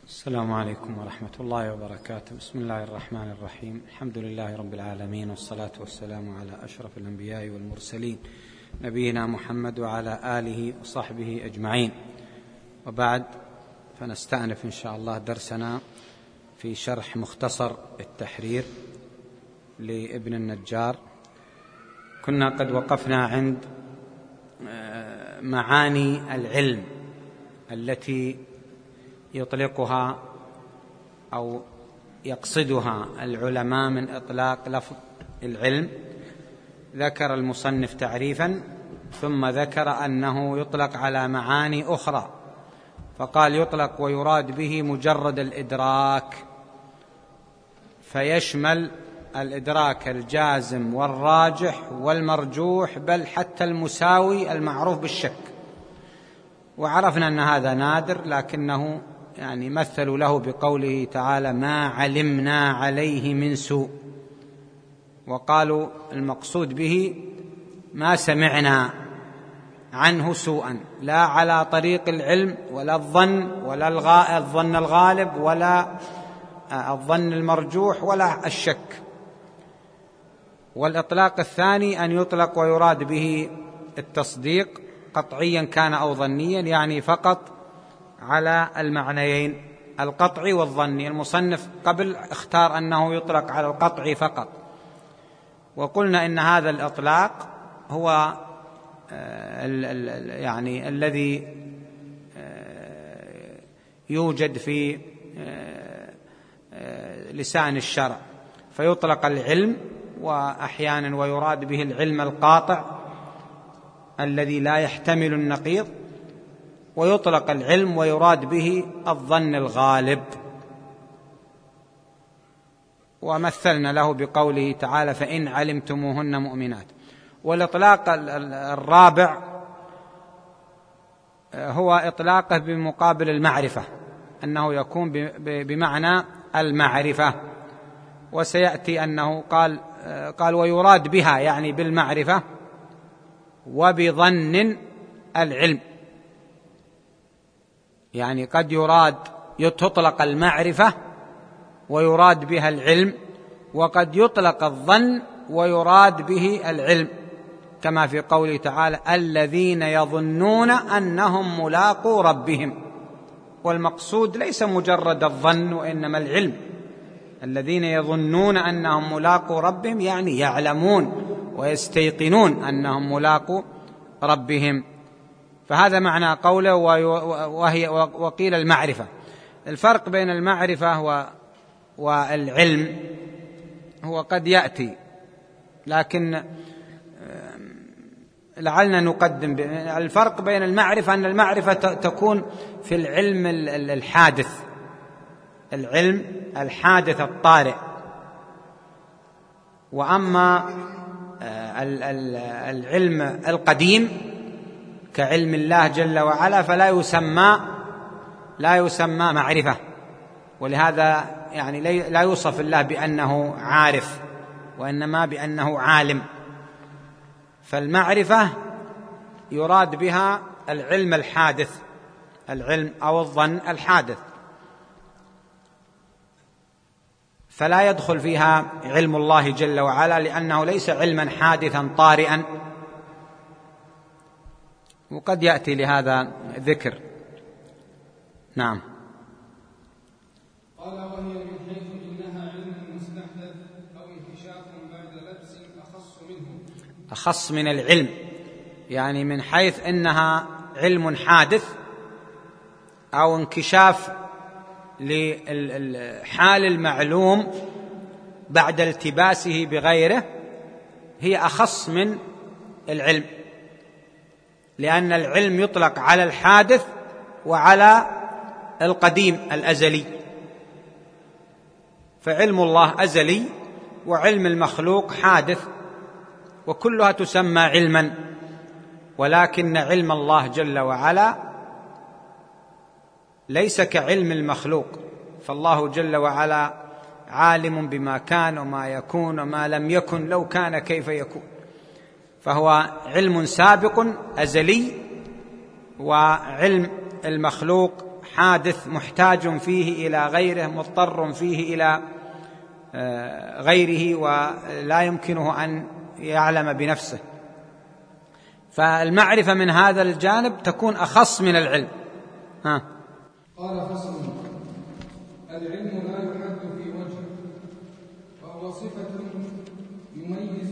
السلام عليكم ورحمة الله وبركاته. بسم الله الرحمن الرحيم. الحمد لله رب العالمين، والصلاة والسلام على أشرف الأنبياء والمرسلين نبينا محمد وعلى آله وصحبه أجمعين، وبعد، فنستأنف إن شاء الله درسنا في شرح مختصر التحرير لابن النجار. كنا قد وقفنا عند معاني العلم التي يطلقها أو يقصدها العلماء من إطلاق لفظ العلم. ذكر المصنف تعريفا، ثم ذكر أنه يطلق على معاني أخرى، فقال يطلق ويراد به مجرد الإدراك، فيشمل الإدراك الجازم والراجح والمرجوح، بل حتى المساوي المعروف بالشك. وعرفنا أن هذا نادر، لكنه مثلوا له بقوله تعالى: ما علمنا عليه من سوء، وقالوا المقصود به ما سمعنا عنه سوءا، لا على طريق العلم ولا الظن ولا الظن الغالب ولا الظن المرجوح ولا الشك. والإطلاق الثاني أن يطلق ويراد به التصديق قطعيا كان أو ظنيا، يعني فقط على المعنيين القطعي والظني. المصنف قبل اختار أنه يطلق على القطعي فقط، وقلنا إن هذا الإطلاق هو الذي يوجد في لسان الشرع، فيطلق العلم وأحيانا ويراد به العلم القاطع الذي لا يحتمل النقيض، ويطلق العلم ويراد به الظن الغالب. ومثلنا له بقوله تعالى: فإن علمتموهن مؤمنات. والإطلاق الرابع هو إطلاقه بمقابل المعرفة، أنه يكون بمعنى المعرفة، وسيأتي أنه قال ويراد بها، يعني بالمعرفة وبظن العلم، يعني قد تطلق المعرفة ويراد بها العلم، وقد يطلق الظن ويراد به العلم، كما في قوله تعالى: الذين يظنون أنهم ملاقو ربهم. والمقصود ليس مجرد الظن، وإنما العلم. الذين يظنون أنهم ملاقو ربهم يعني يعلمون ويستيقنون أنهم ملاقو ربهم. فهذا معنى قوله وقيل المعرفة. الفرق بين المعرفة والعلم هو قد يأتي، لكن لعلنا نقدم الفرق بين المعرفة، أن المعرفة تكون في العلم الحادث، العلم الحادث الطارئ. وأما العلم القديم كعلم الله جل وعلا فلا يسمى معرفة، ولهذا لا يوصف الله بأنه عارف، وإنما بأنه عالم. فالمعرفة يراد بها العلم الحادث، العلم أو الظن الحادث، فلا يدخل فيها علم الله جل وعلا، لأنه ليس علما حادثا طارئا. وقد يأتي لهذا ذكر. نعم. قال: وهي من حيث إنها علم مستحدث أو انكشاف بعد لبس أخص من العلم، يعني من حيث إنها علم حادث أو انكشاف لحال المعلوم بعد التباسه بغيره، هي أخص من العلم، لأن العلم يطلق على الحادث وعلى القديم الأزلي، فعلم الله أزلي وعلم المخلوق حادث، وكلها تسمى علما. ولكن علم الله جل وعلا ليس كعلم المخلوق، فالله جل وعلا عالم بما كان وما يكون وما لم يكن لو كان كيف يكون، فهو علم سابق أزلي، وعلم المخلوق حادث محتاج فيه إلى غيره، مضطر فيه إلى غيره، ولا يمكنه أن يعلم بنفسه. فالمعرفة من هذا الجانب تكون أخص من العلم. قال فصل: العلم لا يحد في وجه، وهو صفة يميز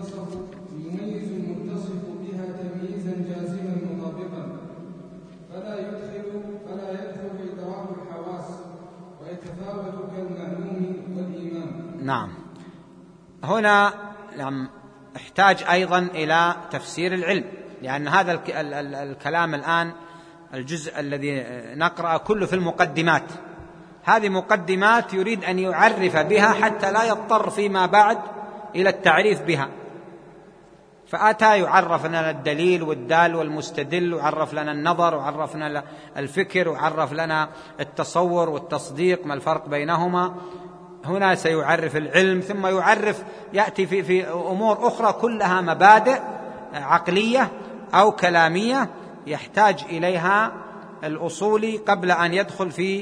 المتصف بها تمييزا جازما مطابقا، فلا يدخل إدراك الحواس، ويتفاوت كالمعلوم والإيمان. نعم. هنا احتاج أيضا إلى تفسير العلم، لأن هذا الكلام الآن الجزء الذي نقرأ كله في المقدمات. هذه مقدمات يريد أن يعرف بها حتى لا يضطر فيما بعد إلى التعريف بها. فأتى يعرف لنا الدليل والدال والمستدل، وعرف لنا النظر، وعرف لنا الفكر، وعرف لنا التصور والتصديق ما الفرق بينهما. هنا سيعرف العلم، ثم يأتي في أمور أخرى كلها مبادئ عقلية أو كلامية يحتاج إليها الأصولي قبل أن يدخل في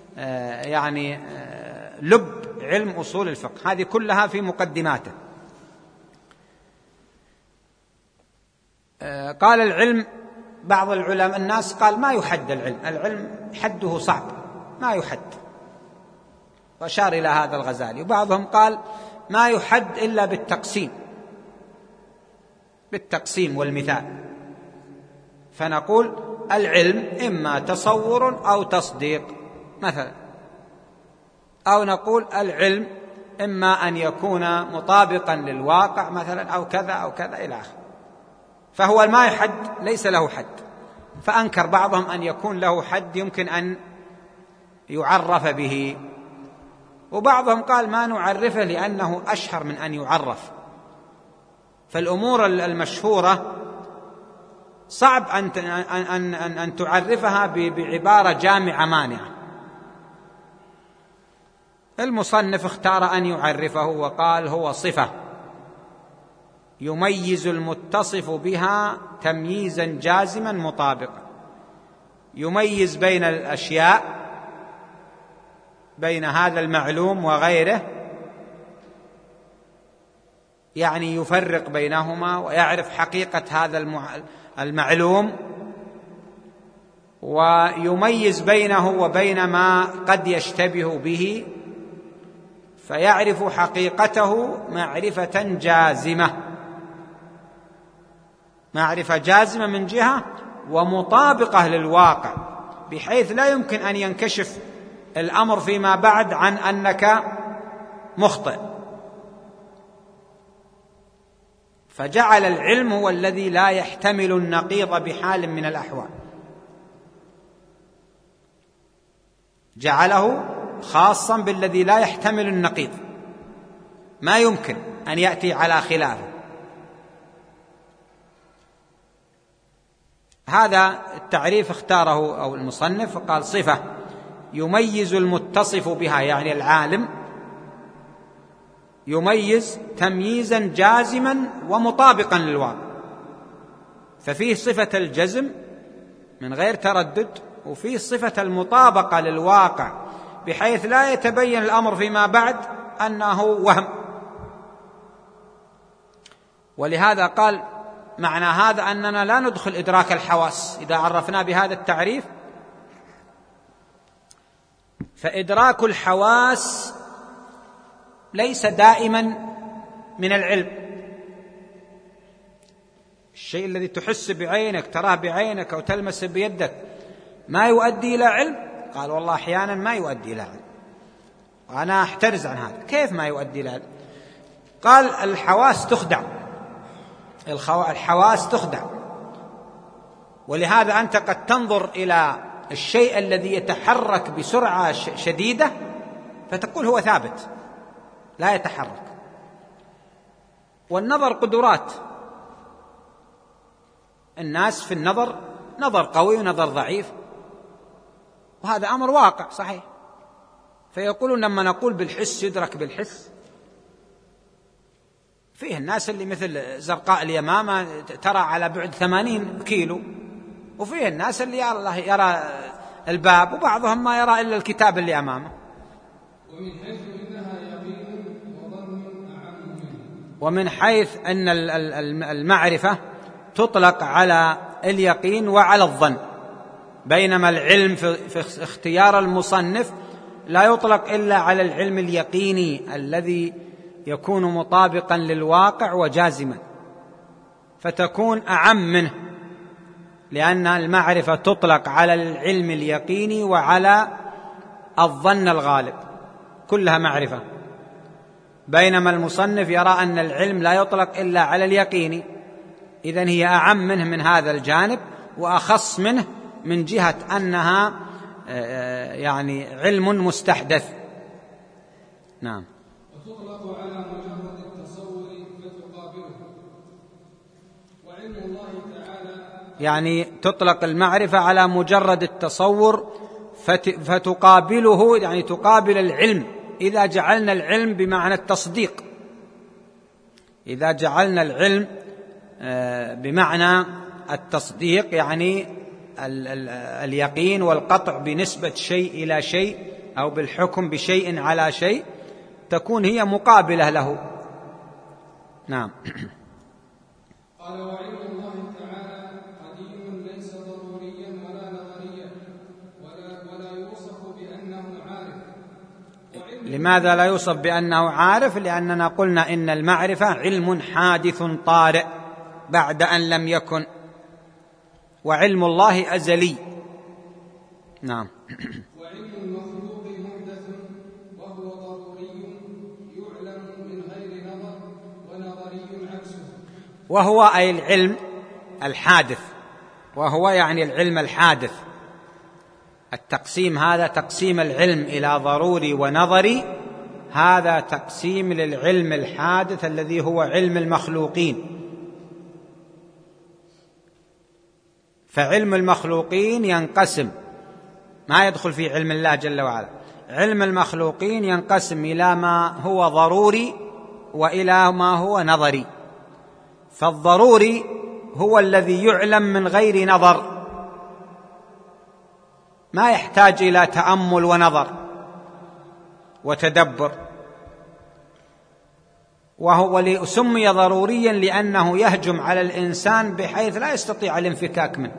لب علم أصول الفقه. هذه كلها في مقدماته. قال العلم، بعض العلماء الناس قال ما يحد العلم حده صعب، ما يحد، وأشار إلى هذا الغزالي. وبعضهم قال ما يحد إلا بالتقسيم والمثال. فنقول العلم إما تصور أو تصديق مثلا، أو نقول العلم إما أن يكون مطابقا للواقع مثلا، أو كذا أو كذا إلى آخره. فهو ما يحد، ليس له حد. فأنكر بعضهم أن يكون له حد يمكن أن يعرف به، وبعضهم قال ما نعرفه لأنه أشهر من أن يعرف. فالأمور المشهورة صعب أن تعرفها بعبارة جامعة مانعة. المصنف اختار أن يعرفه وقال هو صفة يميز المتصف بها تمييزا جازما مطابقا، يميز بين الأشياء، بين هذا المعلوم وغيره، يعني يفرق بينهما ويعرف حقيقة هذا المعلوم، ويميز بينه وبين ما قد يشتبه به، فيعرف حقيقته معرفة جازمة من جهة، ومطابقة للواقع، بحيث لا يمكن أن ينكشف الأمر فيما بعد عن أنك مخطئ. فجعل العلم هو الذي لا يحتمل النقيض بحال من الأحوال، جعله خاصا بالذي لا يحتمل النقيض، ما يمكن أن يأتي على خلافه. هذا التعريف اختاره أو المصنف، وقال صفة يميز المتصف بها، يعني العالم يميز تمييزا جازما ومطابقا للواقع. ففيه صفة الجزم من غير تردد، وفيه صفة المطابقة للواقع، بحيث لا يتبين الأمر فيما بعد أنه وهم. ولهذا قال معنى هذا أننا لا ندخل إدراك الحواس إذا عرفنا بهذا التعريف. فإدراك الحواس ليس دائما من العلم. الشيء الذي تحس بعينك، تراه بعينك أو تلمس بيدك، ما يؤدي إلى علم. قال والله أحيانا ما يؤدي إلى علم، وأنا أحترز عن هذا. كيف ما يؤدي إلى علم؟ قال الحواس تخدع، الحواس تخدع. ولهذا أنت قد تنظر إلى الشيء الذي يتحرك بسرعة شديدة فتقول هو ثابت لا يتحرك. والنظر قدرات، الناس في النظر نظر قوي ونظر ضعيف، وهذا أمر واقع صحيح. فيقولون لما نقول بالحس يدرك بالحس، فيه الناس اللي مثل زرقاء اليمامة ترى على بعد 80 كيلو، وفيه الناس اللي يرى الباب، وبعضهم ما يرى إلا الكتاب اللي أمامه. ومن حيث أن المعرفة تطلق على اليقين وعلى الظن، بينما العلم في اختيار المصنف لا يطلق إلا على العلم اليقيني الذي يكون مطابقا للواقع وجازما، فتكون أعم منه، لأن المعرفة تطلق على العلم اليقيني وعلى الظن الغالب، كلها معرفة، بينما المصنف يرى أن العلم لا يطلق إلا على اليقيني، إذن هي أعم منه من هذا الجانب، وأخص منه من جهة أنها يعني علم مستحدث. نعم. وتطلق على مجرد التصور فتقابله، وعلم الله تعالى يعني تطلق المعرفة على مجرد التصور فتقابله، يعني تقابل العلم. إذا جعلنا العلم بمعنى التصديق، إذا جعلنا العلم بمعنى التصديق، يعني اليقين والقطع بنسبة شيء إلى شيء أو بالحكم بشيء على شيء، تكون هي مقابلة له. نعم. قال: وعلم الله تعالى قديم ليس ضروريا ولا نظريا ولا يوصف بأنه عارف. لماذا لا يوصف بأنه عارف؟ لأننا قلنا إن المعرفة علم حادث طارئ بعد أن لم يكن، وعلم الله أزلي. نعم. وعلم المخلوق محدث وهو ضروري يعلم من غير نظر، ونظري عكسه. وهو أي العلم الحادث، وهو يعني العلم الحادث. التقسيم هذا تقسيم العلم إلى ضروري ونظري، هذا تقسيم للعلم الحادث الذي هو علم المخلوقين. فعلم المخلوقين ينقسم، ما يدخل في علم الله جل وعلا. علم المخلوقين ينقسم إلى ما هو ضروري وإلى ما هو نظري. فالضروري هو الذي يعلم من غير نظر، ما يحتاج إلى تأمل ونظر وتدبر، وهو سمي ضروريا لأنه يهجم على الإنسان بحيث لا يستطيع الانفكاك منه،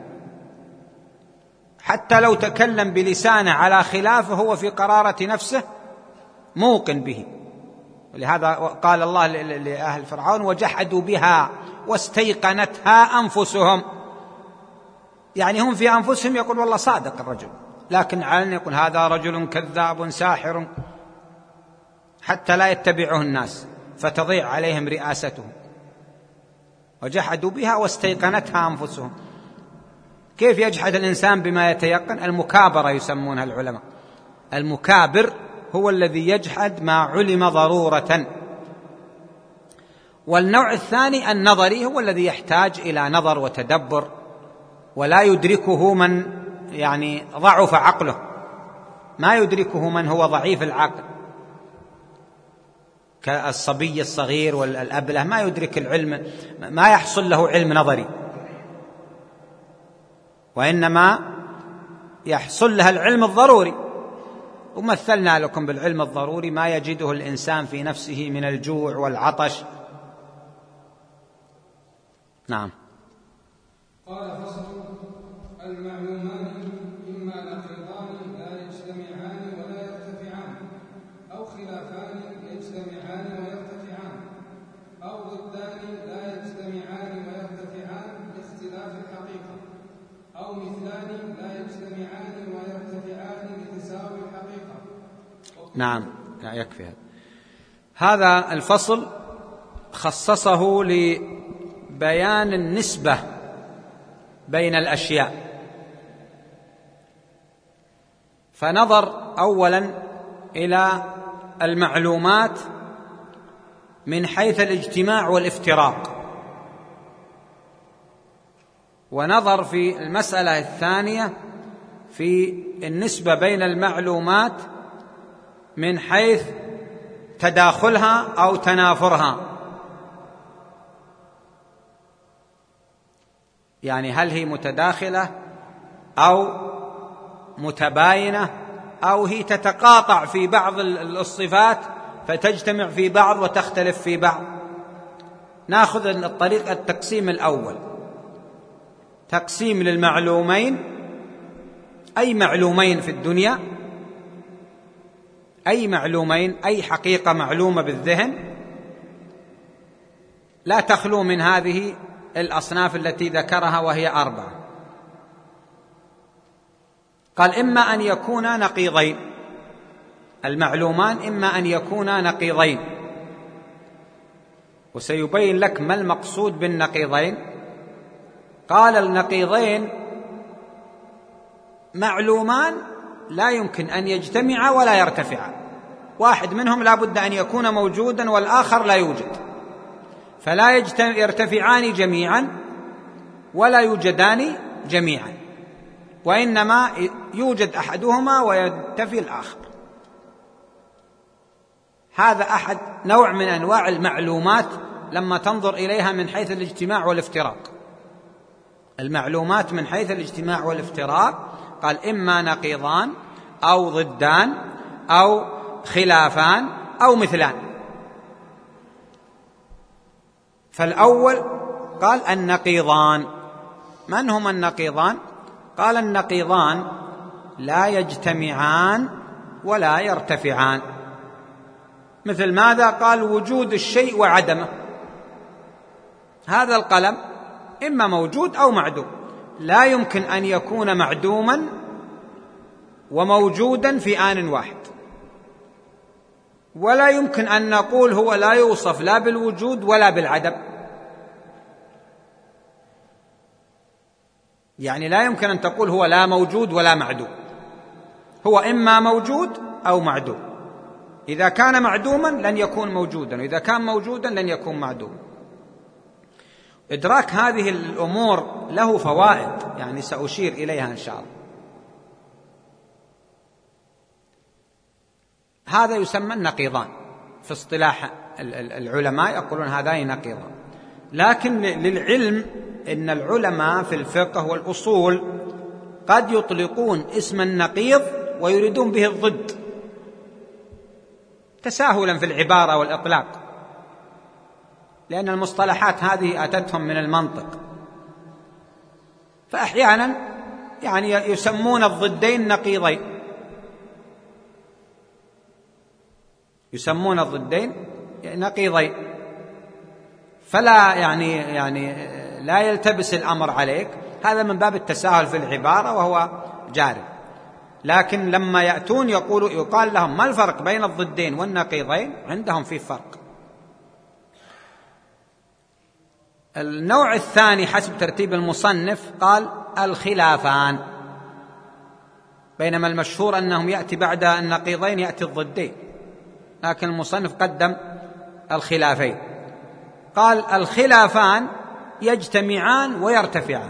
حتى لو تكلم بلسانه على خلافه هو في قرارة نفسه موقن به. ولهذا قال الله لأهل فرعون: وجحدوا بها واستيقنتها أنفسهم، يعني هم في أنفسهم يقول والله صادق الرجل، لكن علنا يقول هذا رجل كذاب ساحر، حتى لا يتبعه الناس فتضيع عليهم رئاستهم. وجحدوا بها واستيقنتها أنفسهم. كيف يجحد الإنسان بما يتيقن؟ المكابرة يسمونها العلماء. المكابر هو الذي يجحد ما علم ضرورة. والنوع الثاني النظري هو الذي يحتاج إلى نظر وتدبر، ولا يدركه من يعني ضعف عقله، ما يدركه من هو ضعيف العقل، كالصبي الصغير والأبله ما يدرك العلم، ما يحصل له علم نظري، وإنما يحصل لها العلم الضروري. ومثلنا لكم بالعلم الضروري ما يجده الإنسان في نفسه من الجوع والعطش. نعم. قال: فصل: المعلومان إما نقيضان لا يجتمعان ولا يرتفعان، أو خلافان يجتمعان ويرتفعان، أو ضدان لا يجتمعان ويرتفعان لاختلاف الحقيقة، أو مثلان لا يجتمعان ويرتفعان لتساوي الحقيقة. نعم، لا يكفي هذا الفصل خصصه لبيان النسبة بين الأشياء. فنظر أولا إلى المعلومات من حيث الاجتماع والافتراق، ونظر في المسألة الثانية في النسبة بين المعلومات من حيث تداخلها أو تنافرها، يعني هل هي متداخلة أو متباينة أو هي تتقاطع في بعض الصفات فتجتمع في بعض وتختلف في بعض. نأخذ الطريق التقسيم الأول، تقسيم للمعلومين، أي معلومين في الدنيا، أي معلومين، أي حقيقة معلومة بالذهن لا تخلو من هذه الأصناف التي ذكرها وهي 4. قال إما أن يكونا نقيضين، المعلومان إما أن يكونا نقيضين، وسيبين لك ما المقصود بالنقيضين. قال النقيضين معلومان لا يمكن أن يجتمعا ولا يرتفعا، واحد منهم لا بد أن يكون موجودا والآخر لا يوجد، فلا يرتفعان جميعا ولا يوجدان جميعا، وإنما يوجد أحدهما وينتفي الآخر. هذا أحد نوع من أنواع المعلومات لما تنظر إليها من حيث الاجتماع والافتراق. المعلومات من حيث الاجتماع والافتراق قال إما نقيضان أو ضدان أو خلافان أو مثلان. فالأول قال النقيضان. من هما النقيضان؟ قال النقيضان لا يجتمعان ولا يرتفعان. مثل ماذا؟ قال وجود الشيء وعدمه. هذا القلم إما موجود أو معدوم، لا يمكن أن يكون معدوما وموجودا في آن واحد، ولا يمكن أن نقول هو لا يوصف لا بالوجود ولا بالعدم. يعني لا يمكن أن تقول هو لا موجود ولا معدوم، هو إما موجود أو معدوم. إذا كان معدوما لن يكون موجودا، وإذا كان موجودا لن يكون معدوما. إدراك هذه الأمور له فوائد، يعني سأشير إليها إن شاء الله. هذا يسمى النقيضان في اصطلاح العلماء، يقولون هذان نقيضان. لكن للعلم إن العلماء في الفقه والأصول قد يطلقون اسم النقيض ويريدون به الضد تساهلا في العبارة والإطلاق، لأن المصطلحات هذه أتتهم من المنطق. فأحيانا يعني يسمون الضدين نقيضين، يسمون الضدين نقيضين، فلا يعني لا يلتبس الأمر عليك. هذا من باب التساهل في العبارة وهو جاري. لكن لما يأتون يقال لهم ما الفرق بين الضدين والنقيضين؟ عندهم في فرق. النوع الثاني حسب ترتيب المصنف قال الخلافان، بينما المشهور أنهم يأتي بعد النقيضين يأتي الضدين، لكن المصنف قدم الخلافين. قال الخلافان يجتمعان ويرتفعان.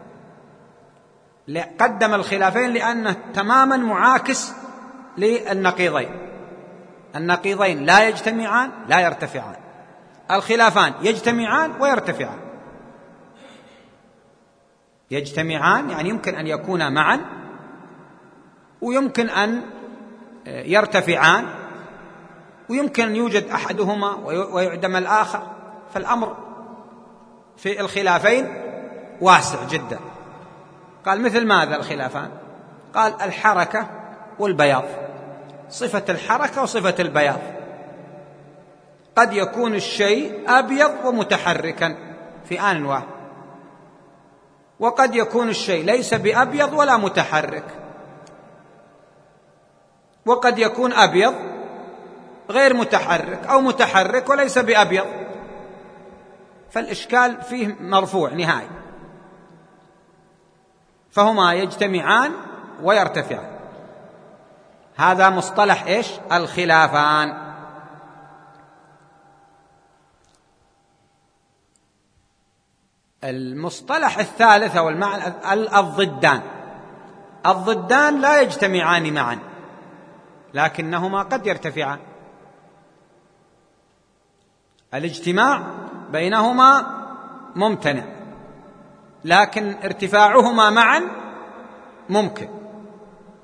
قدم الخلافين لأنه تماما معاكس للنقيضين. النقيضين لا يجتمعان لا يرتفعان، الخلافان يجتمعان ويرتفعان. يجتمعان يعني يمكن أن يكونا معا، ويمكن أن يرتفعان، ويمكن أن يوجد أحدهما ويعدم الآخر. فالأمر في الخلافين واسع جدا. قال مثل ماذا الخلافان؟ قال الحركة والبياض، صفة الحركة وصفة البياض. قد يكون الشيء أبيض ومتحركا في آن واحد، وقد يكون الشيء ليس بأبيض ولا متحرك، وقد يكون أبيض غير متحرك أو متحرك وليس بأبيض. فالإشكال فيه مرفوع نهائي. فهما يجتمعان ويرتفعان. هذا مصطلح إيش؟ الخلافان. المصطلح الثالث أو المعنى الضدان. الضدان لا يجتمعان معا، لكنهما قد يرتفعان. الاجتماع بينهما ممتنع، لكن ارتفاعهما معا ممكن.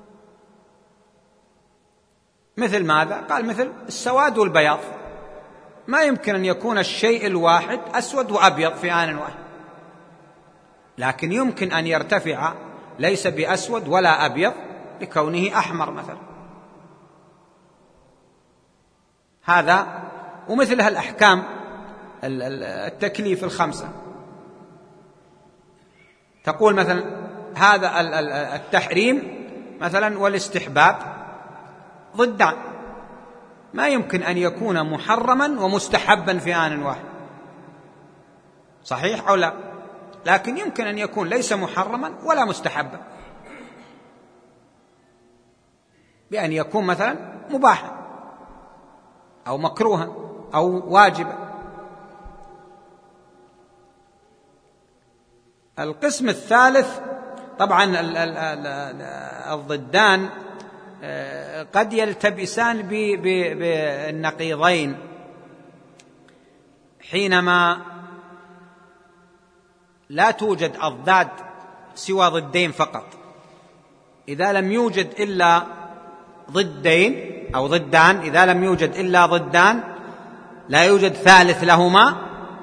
مثل ماذا؟ قال مثل السواد والبياض، ما يمكن أن يكون الشيء الواحد أسود وأبيض في آن واحد، لكن يمكن أن يرتفع ليس بأسود ولا أبيض لكونه أحمر مثلا. هذا ومثلها الأحكام التكليف الخمسة، تقول مثلا هذا التحريم مثلا والاستحباب ضدان، ما يمكن أن يكون محرما ومستحبا في آن واحد، صحيح أو لا؟ لكن يمكن أن يكون ليس محرما ولا مستحبا، بأن يكون مثلا مباحا أو مكروها أو واجبا. القسم الثالث طبعا الضدان قد يلتبسان بالنقيضين حينما لا توجد أضداد سوى ضدين فقط. إذا لم يوجد إلا ضدين أو ضدان، إذا لم يوجد إلا ضدان لا يوجد ثالث لهما،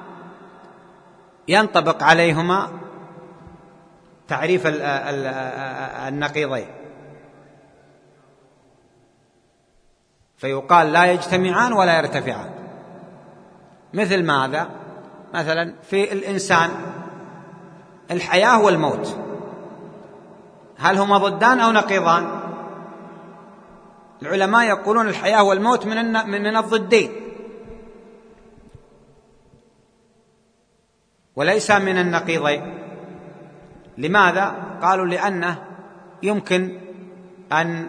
ينطبق عليهما تعريف النقيضين، فيقال لا يجتمعان ولا يرتفعان. مثل ماذا؟ مثلا في الإنسان الحياة والموت، هل هما ضدان أو نقيضان؟ العلماء يقولون الحياة والموت من الضدين وليس من النقيضين. لماذا؟ قالوا لأنه يمكن أن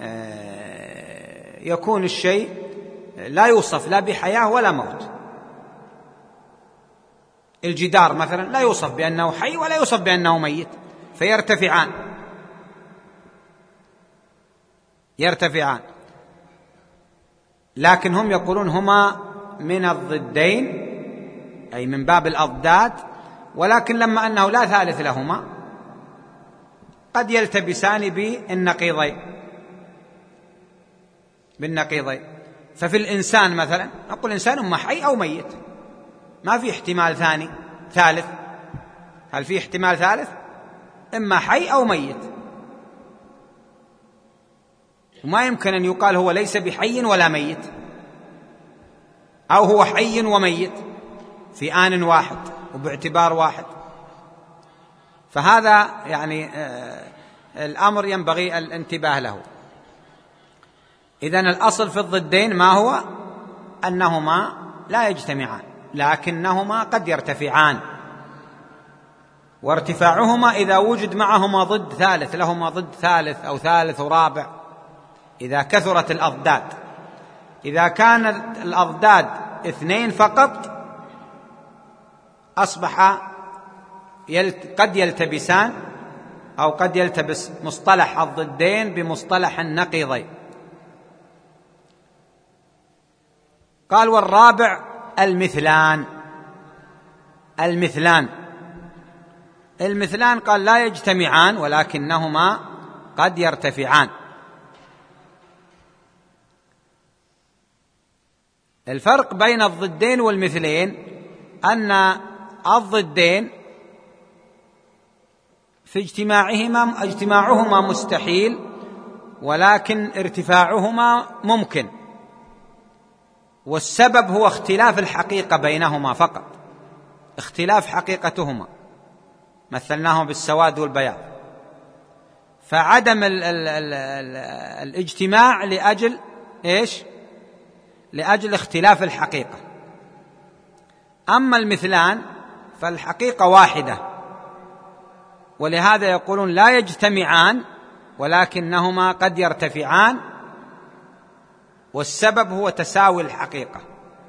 يكون الشيء لا يوصف لا بحياة ولا موت. الجدار مثلا لا يوصف بأنه حي ولا يوصف بأنه ميت، فيرتفعان. لكن هم يقولون هما من الضدين أي من باب الأضداد، ولكن لما أنه لا ثالث لهما قد يلتبسان بالنقيضين. ففي الإنسان مثلا نقول إنسان إما حي أو ميت، ما في احتمال ثالث. هل في احتمال ثالث؟ إما حي أو ميت، وما يمكن أن يقال هو ليس بحي ولا ميت، أو هو حي وميت في آن واحد وباعتبار واحد. فهذا يعني الأمر ينبغي الانتباه له. إذن الأصل في الضدين ما هو؟ أنهما لا يجتمعان، لكنهما قد يرتفعان، وارتفاعهما إذا وجد معهما ضد ثالث، لهما ضد ثالث أو ثالث ورابع، إذا كثرت الأضداد. إذا كانت الأضداد اثنين فقط أصبح قد يلتبسان، أو قد يلتبس مصطلح الضدين بمصطلح النقيضين. قال والرابع المثلان قال لا يجتمعان ولكنهما قد يرتفعان. الفرق بين الضدين والمثلين أن الضدين في اجتماعهما مستحيل، ولكن ارتفاعهما ممكن، والسبب هو اختلاف الحقيقة بينهما فقط، اختلاف حقيقتهما، مثلناهم بالسواد والبياض. فعدم الاجتماع لأجل إيش؟ لأجل اختلاف الحقيقة. أما المثلان فالحقيقة واحدة، ولهذا يقولون لا يجتمعان ولكنهما قد يرتفعان، والسبب هو تساوي الحقيقة.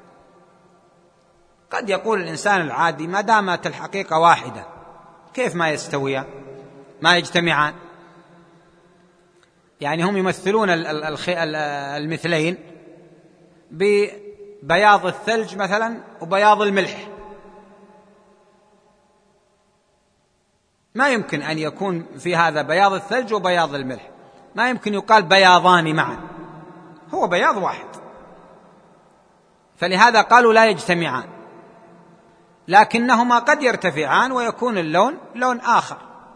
قد يقول الإنسان العادي ما دامت الحقيقة واحدة كيف ما يستويان ما يجتمعان؟ يعني هم يمثلون المثلين ببياض الثلج مثلا وبياض الملح، ما يمكن أن يكون في هذا بياض الثلج وبياض الملح، ما يمكن يقال بياضان معا، هو بياض واحد، فلهذا قالوا لا يجتمعان، لكنهما قد يرتفعان ويكون اللون لون آخر،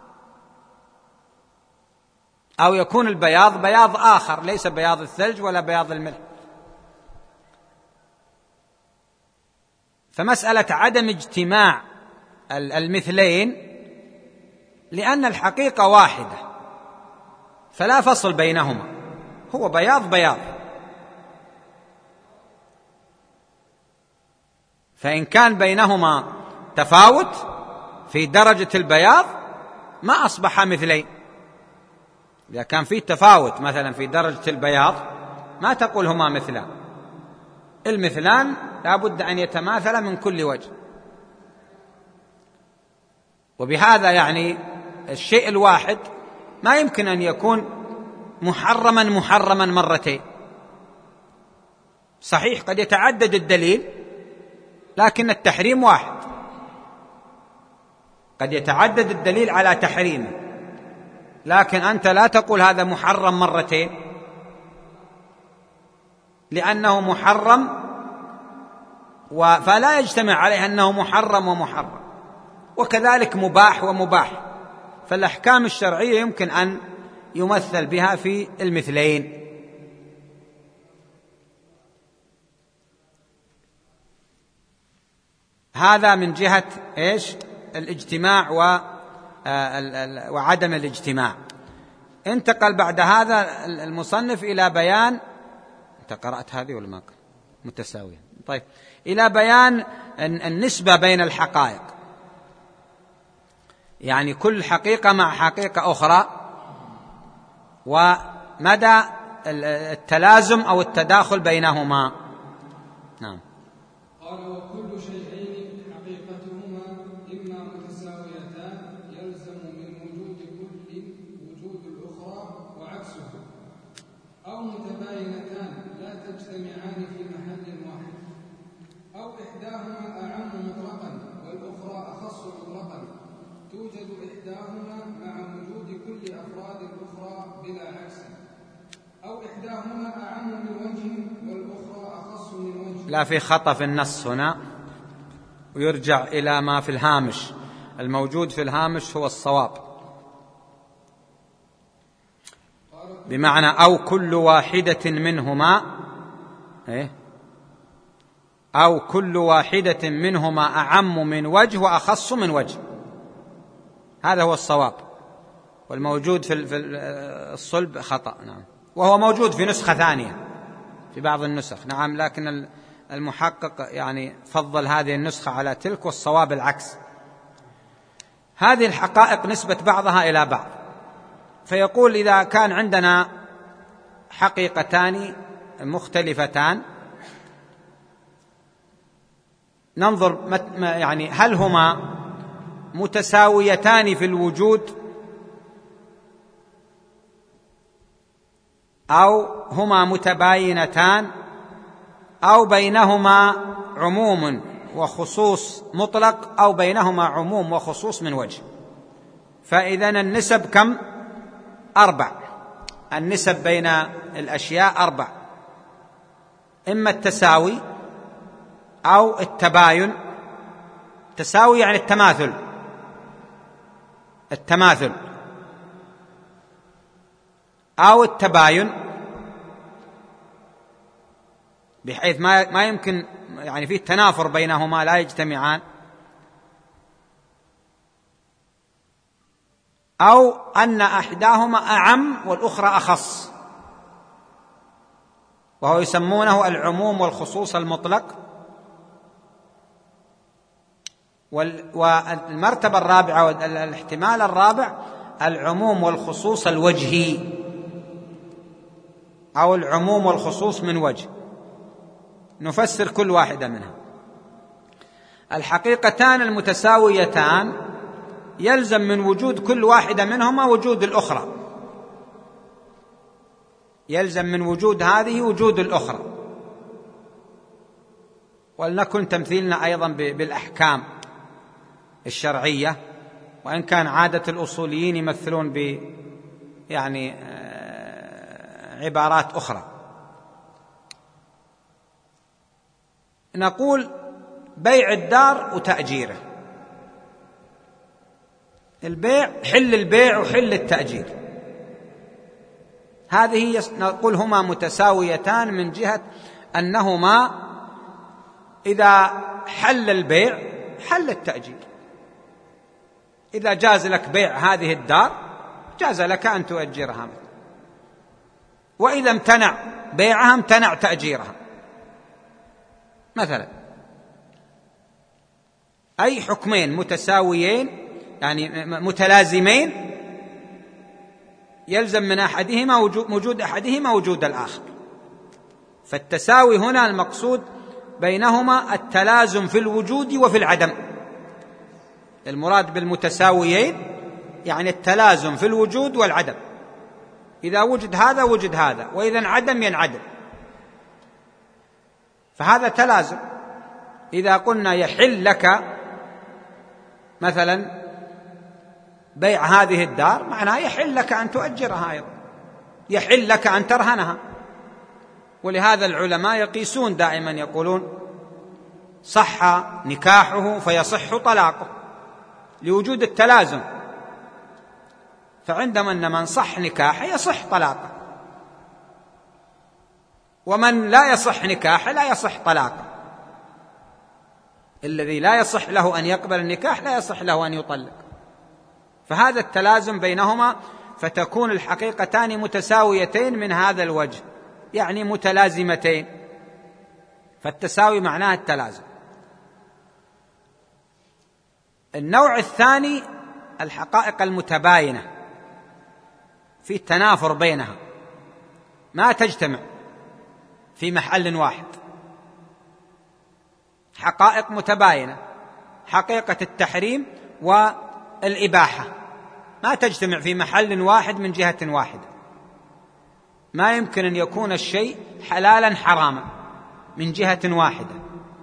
أو يكون البياض بياض آخر ليس بياض الثلج ولا بياض الملح. فمسألة عدم اجتماع المثلين لأن الحقيقة واحدة فلا فصل بينهما، هو بياض بياض. فإن كان بينهما تفاوت في درجة البياض ما أصبح مثلين. إذا كان في تفاوت مثلا في درجة البياض ما تقول هما مثلان، المثلان لا بد أن يتماثلا من كل وجه. وبهذا يعني الشيء الواحد ما يمكن أن يكون محرما مرتين. صحيح قد يتعدد الدليل لكن التحريم واحد، قد يتعدد الدليل على تحريمه، لكن أنت لا تقول هذا محرم مرتين، لأنه محرم فلا يجتمع عليه أنه محرم ومحرم، وكذلك مباح ومباح. فالأحكام الشرعية يمكن أن يمثل بها في المثلين. هذا من جهة إيش؟ الاجتماع وعدم الاجتماع. انتقل بعد هذا المصنف إلى بيان، أنت قرأت هذه ولا ما متساوية؟ طيب، إلى بيان النسبة بين الحقائق، يعني كل حقيقة مع حقيقة أخرى، ومدى التلازم أو التداخل بينهما. نعم. قال: وكل شيئين حقيقتهما إما متساويتان يلزم من وجود كل وجود الأخرى وعكسه، أو متباينتان لا تجتمعان في محل واحد، أو إحداهما أعم مطلقا والأخرى أخص مطلقا، توجد إحداهما مع وجود كل أفراد الأخرى بلا عكس، أو إحداهما أعم من وجه والأخرى أخص من وجه. لا، في خطأ في النص هنا، ويرجع إلى ما في الهامش. الموجود في الهامش هو الصواب، بمعنى أو كل واحدة منهما، أو كل واحدة منهما أعم من وجه وأخص من وجه، هذا هو الصواب. والموجود في الصلب خطأ. نعم، وهو موجود في نسخة ثانية في بعض النسخ. نعم، لكن المحقق يعني فضل هذه النسخة على تلك، والصواب العكس. هذه الحقائق نسبة بعضها إلى بعض، فيقول إذا كان عندنا حقيقتان مختلفتان ننظر يعني هل هما متساويتان في الوجود أو هما متباينتان أو بينهما عموم وخصوص مطلق أو بينهما عموم وخصوص من وجه. فإذن النسب كم؟ 4. النسب بين الأشياء 4، إما التساوي أو التباين. التساوي يعني التماثل، أو التباين بحيث ما يمكن يعني فيه تنافر بينهما لا يجتمعان، أو أن أحداهما أعم والأخرى أخص، وهو يسمونه العموم والخصوص المطلق. والمرتبة الرابعة والاحتمال الرابع العموم والخصوص الوجهي، أو العموم والخصوص من وجه. نفسر كل واحدة منها. الحقيقتان المتساويتان يلزم من وجود كل واحدة منهما وجود الأخرى، يلزم من وجود هذه وجود الأخرى. ولنكن تمثيلنا أيضا بالأحكام الشرعية، وإن كان عادة الأصوليين يمثلون يعني عبارات أخرى. نقول بيع الدار وتأجيره، البيع حل البيع وحل التأجير، هذه نقول هما متساويتان من جهة أنهما إذا حل البيع حل التأجير. إذا جاز لك بيع هذه الدار جاز لك أن تؤجرها، وإذا امتنع بيعها امتنع تأجيرها مثلا. أي حكمين متساويين يعني متلازمين يلزم من أحدهما وجود أحدهما وجود الآخر. فالتساوي هنا المقصود بينهما التلازم في الوجود وفي العدم. المراد بالمتساويين يعني التلازم في الوجود والعدم، إذا وجد هذا وجد هذا، وإذا انعدم ينعدم، فهذا تلازم. إذا قلنا يحل لك مثلا بيع هذه الدار معناه يحل لك أن تؤجرها أيضا، يحل لك أن ترهنها. ولهذا العلماء يقيسون دائما يقولون صح نكاحه فيصح طلاقه لوجود التلازم، فعندما أن من صح نكاحه يصح طلاقه، ومن لا يصح نكاحه لا يصح طلاقه. الذي لا يصح له أن يقبل النكاح لا يصح له أن يطلق. فهذا التلازم بينهما، فتكون الحقيقتان متساويتين من هذا الوجه، يعني متلازمتين، فالتساوي معناه التلازم. النوع الثاني الحقائق المتباينة في التنافر بينها، ما تجتمع في محل واحد، حقائق متباينة، حقيقة التحريم والإباحة ما تجتمع في محل واحد من جهة واحدة. ما يمكن أن يكون الشيء حلالا حراما من جهة واحدة،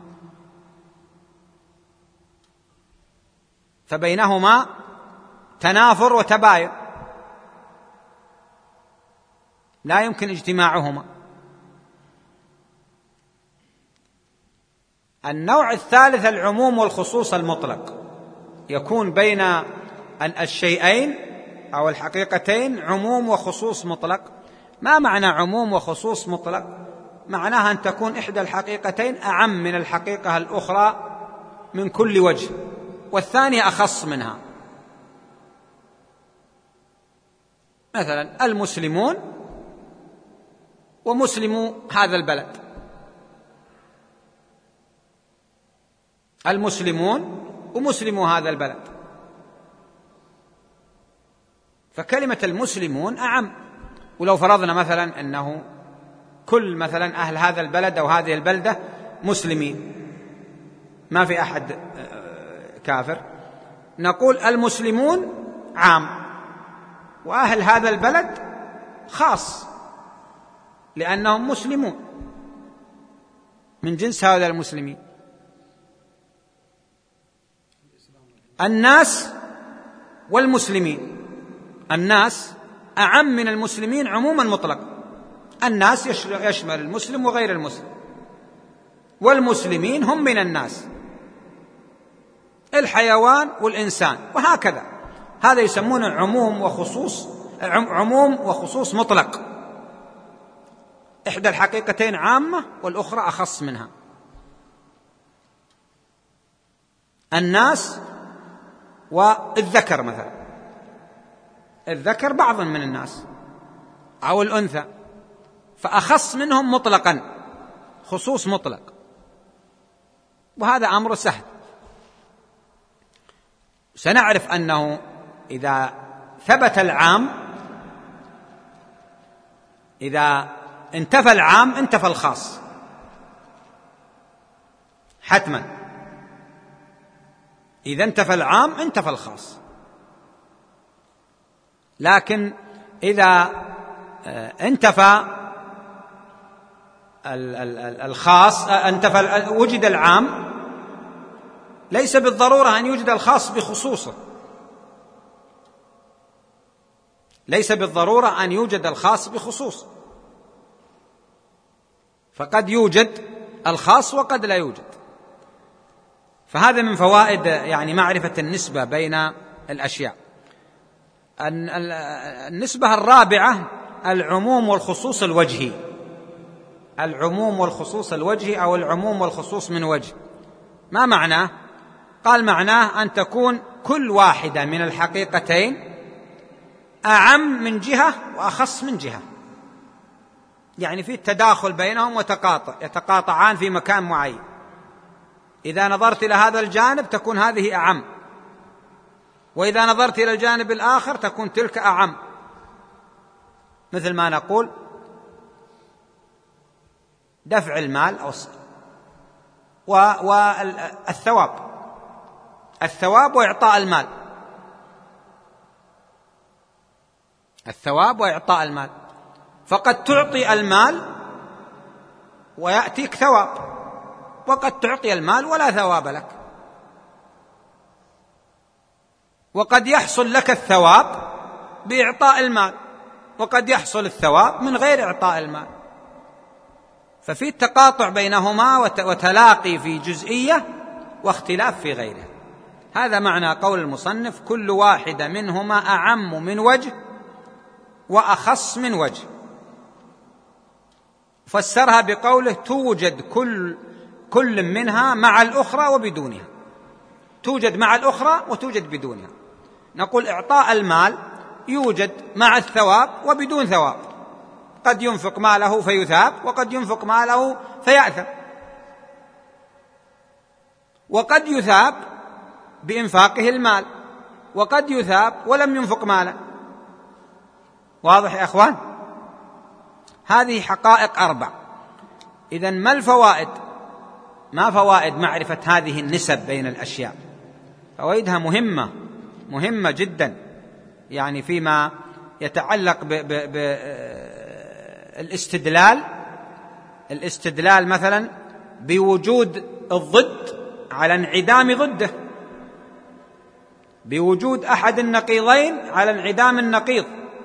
فبينهما تنافر وتباين لا يمكن اجتماعهما. النوع الثالث العموم والخصوص المطلق، يكون بين الشيئين أو الحقيقتين عموم وخصوص مطلق. ما معنى عموم وخصوص مطلق؟ معناها أن تكون إحدى الحقيقتين أعم من الحقيقة الأخرى من كل وجه، والثانية أخص منها. مثلا المسلمون ومسلمو هذا البلد، المسلمون ومسلمو هذا البلد، فكلمة المسلمون أعم. ولو فرضنا مثلا أنه كل مثلا أهل هذا البلد أو هذه البلدة مسلمين، ما في أحد كافر، نقول المسلمون عام وأهل هذا البلد خاص لأنهم مسلمون من جنس هؤلاء المسلمين. الناس والمسلمين، الناس أعم من المسلمين عموما مطلقا، الناس يشمل المسلم وغير المسلم، والمسلمين هم من الناس الحيوان والإنسان وهكذا. هذا يسمونه عموم وخصوص مطلق، إحدى الحقيقتين عامة والأخرى أخص منها. الناس والذكر مثلا، الذكر بعض من الناس أو الأنثى، فأخص منهم مطلقا، خصوص مطلق، وهذا أمر سهل. سنعرف أنه إذا ثبت العام، إذا انتفى العام انتفى الخاص حتما، إذا انتفى العام انتفى الخاص. لكن إذا انتفى الخاص انتفى وجد العام، ليس بالضرورة أن يوجد الخاص بخصوصه، ليس بالضرورة أن يوجد الخاص بخصوصه، فقد يوجد الخاص وقد لا يوجد. فهذا من فوائد يعني معرفة النسبة بين الأشياء. النسبة الرابعة العموم والخصوص الوجهي. العموم والخصوص الوجهي أو العموم والخصوص من وجه. ما معناه؟ قال معناه أن تكون كل واحدة من الحقيقتين أعم من جهة وأخص من جهة، يعني في التداخل بينهم يتقاطعان في مكان معين. إذا نظرت إلى هذا الجانب تكون هذه أعم، وإذا نظرت إلى الجانب الآخر تكون تلك أعم. مثل ما نقول دفع المال والثواب وإعطاء المال. الثواب وإعطاء المال، فقد تعطي المال ويأتيك ثواب، وقد تعطي المال ولا ثواب لك، وقد يحصل لك الثواب بإعطاء المال، وقد يحصل الثواب من غير إعطاء المال. ففي تقاطع بينهما وتلاقي في جزئية واختلاف في غيرها. هذا معنى قول المصنف كل واحدة منهما أعم من وجه وأخص من وجه. فسرها بقوله توجد كل منها مع الأخرى وبدونها. توجد مع الأخرى وتوجد بدونها. نقول إعطاء المال يوجد مع الثواب وبدون ثواب، قد ينفق ماله فيثاب وقد ينفق ماله فيأثم، وقد يثاب بإنفاقه المال وقد يثاب ولم ينفق مالا. واضح يا أخوان؟ هذه حقائق 4. إذن ما الفوائد؟ ما فوائد معرفة هذه النسب بين الأشياء؟ فوائدها مهمة جدا، يعني فيما يتعلق بالاستدلال مثلا بوجود الضد على انعدام ضده، بوجود أحد النقيضين على انعدام النقيض.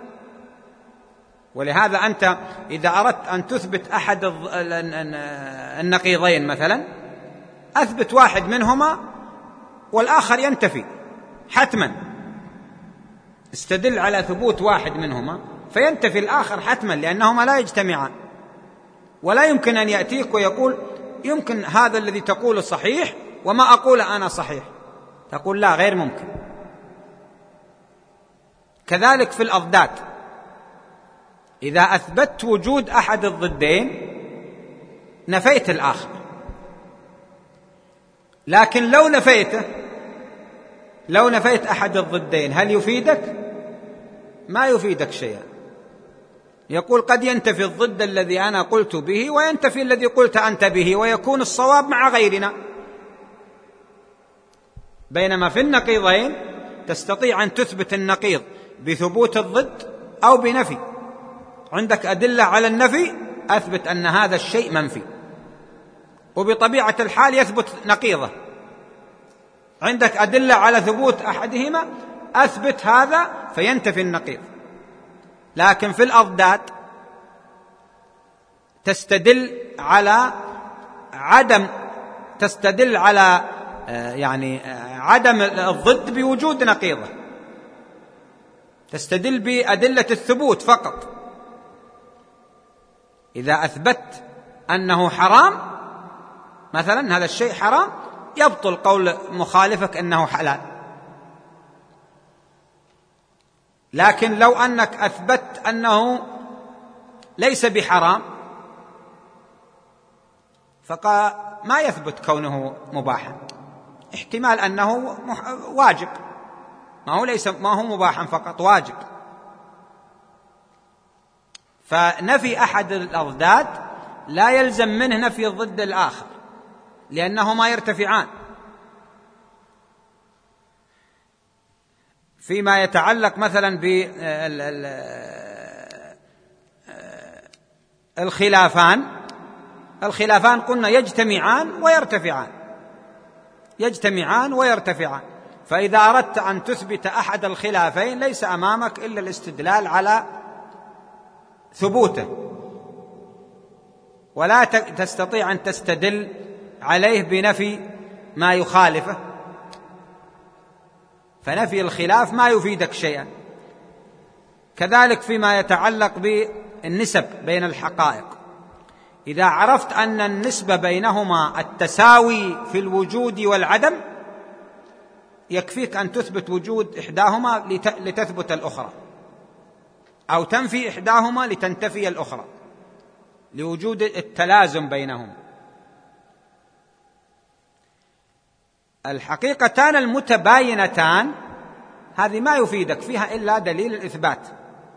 ولهذا أنت إذا أردت أن تثبت أحد النقيضين مثلا أثبت واحد منهما والآخر ينتفي حتما، استدل على ثبوت واحد منهما فينتفي الآخر حتما، لأنهما لا يجتمعان. ولا يمكن أن يأتيك ويقول يمكن هذا الذي تقوله صحيح وما أقول أنا صحيح، تقول لا، غير ممكن. كذلك في الأضداد، إذا أثبت وجود أحد الضدين نفيت الآخر، لكن لو نفيت أحد الضدين هل يفيدك؟ ما يفيدك شيئا. يقول قد ينتفي الضد الذي أنا قلت به وينتفي الذي قلت أنت به، ويكون الصواب مع غيرنا. بينما في النقيضين تستطيع أن تثبت النقيض بثبوت الضد أو بنفي. عندك أدلة على النفي، أثبت أن هذا الشيء منفي، وبطبيعة الحال يثبت نقيضه. عندك أدلة على ثبوت أحدهما، أثبت هذا فينتفي النقيض. لكن في الأضداد تستدل على عدم الضد بوجود نقيضه، تستدل بأدلة الثبوت فقط. إذا أثبت أنه حرام مثلا، هذا الشيء حرام، يبطل قول مخالفك أنه حلال. لكن لو أنك أثبت أنه ليس بحرام فما يثبت كونه مباحا، احتمال أنه واجب، ما هو مباحا فقط، واجب. فنفي أحد الأضداد لا يلزم منه نفي الضد الآخر، لأنهما يرتفعان. فيما يتعلق مثلا بالخلافان قلنا يجتمعان ويرتفعان. فإذا أردت أن تثبت أحد الخلافين ليس أمامك إلا الاستدلال على ثبوته. ولا تستطيع أن تستدل عليه بنفي ما يخالفه، فنفي الخلاف ما يفيدك شيئا. كذلك فيما يتعلق بالنسب بين الحقائق، إذا عرفت أن النسبة بينهما التساوي في الوجود والعدم يكفيك أن تثبت وجود إحداهما لتثبت الأخرى، أو تنفي إحداهما لتنتفي الأخرى، لوجود التلازم بينهما. الحقيقتان المتباينتان هذه ما يفيدك فيها إلا دليل الإثبات،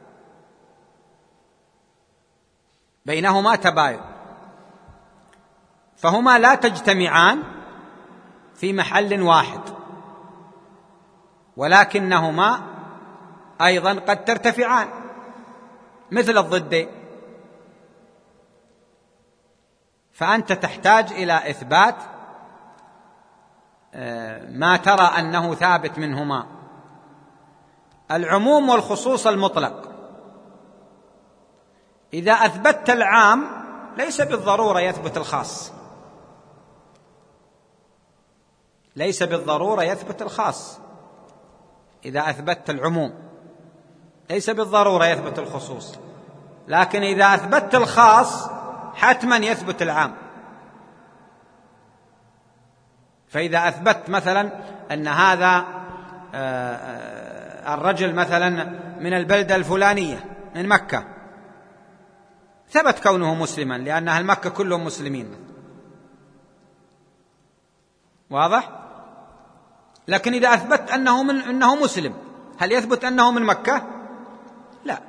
بينهما تباين، فهما لا تجتمعان في محل واحد، ولكنهما أيضا قد ترتفعان مثل الضدين. فأنت تحتاج إلى إثبات ما ترى أنه ثابت منهما. العموم والخصوص المطلق، إذا أثبتت العام ليس بالضرورة يثبت الخاص، ليس بالضرورة يثبت الخاص. إذا أثبتت العموم ليس بالضرورة يثبت الخصوص، لكن إذا أثبتت الخاص حتما يثبت العام. فإذا أثبت مثلا أن هذا الرجل مثلا من البلدة الفلانية من مكة، ثبت كونه مسلما لأن أهل مكة كلهم مسلمين، واضح؟ لكن إذا أثبت أنه مسلم، هل يثبت أنه من مكة؟ لا.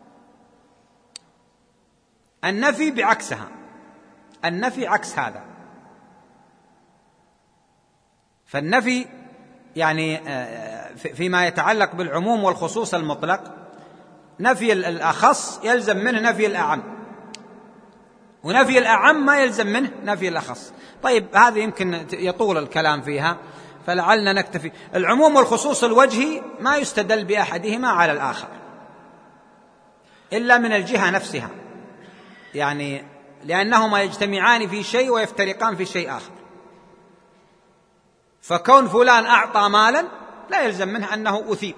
النفي بعكسها، النفي عكس هذا. فالنفي يعني فيما يتعلق بالعموم والخصوص المطلق، نفي الأخص يلزم منه نفي الأعم، ونفي الأعم ما يلزم منه نفي الأخص. طيب هذه يمكن يطول الكلام فيها، فلعلنا نكتفي. العموم والخصوص الوجهي ما يستدل بأحدهما على الآخر إلا من الجهة نفسها، يعني لأنهما يجتمعان في شيء ويفترقان في شيء آخر. فكون فلان أعطى مالا لا يلزم منه أنه أثيب،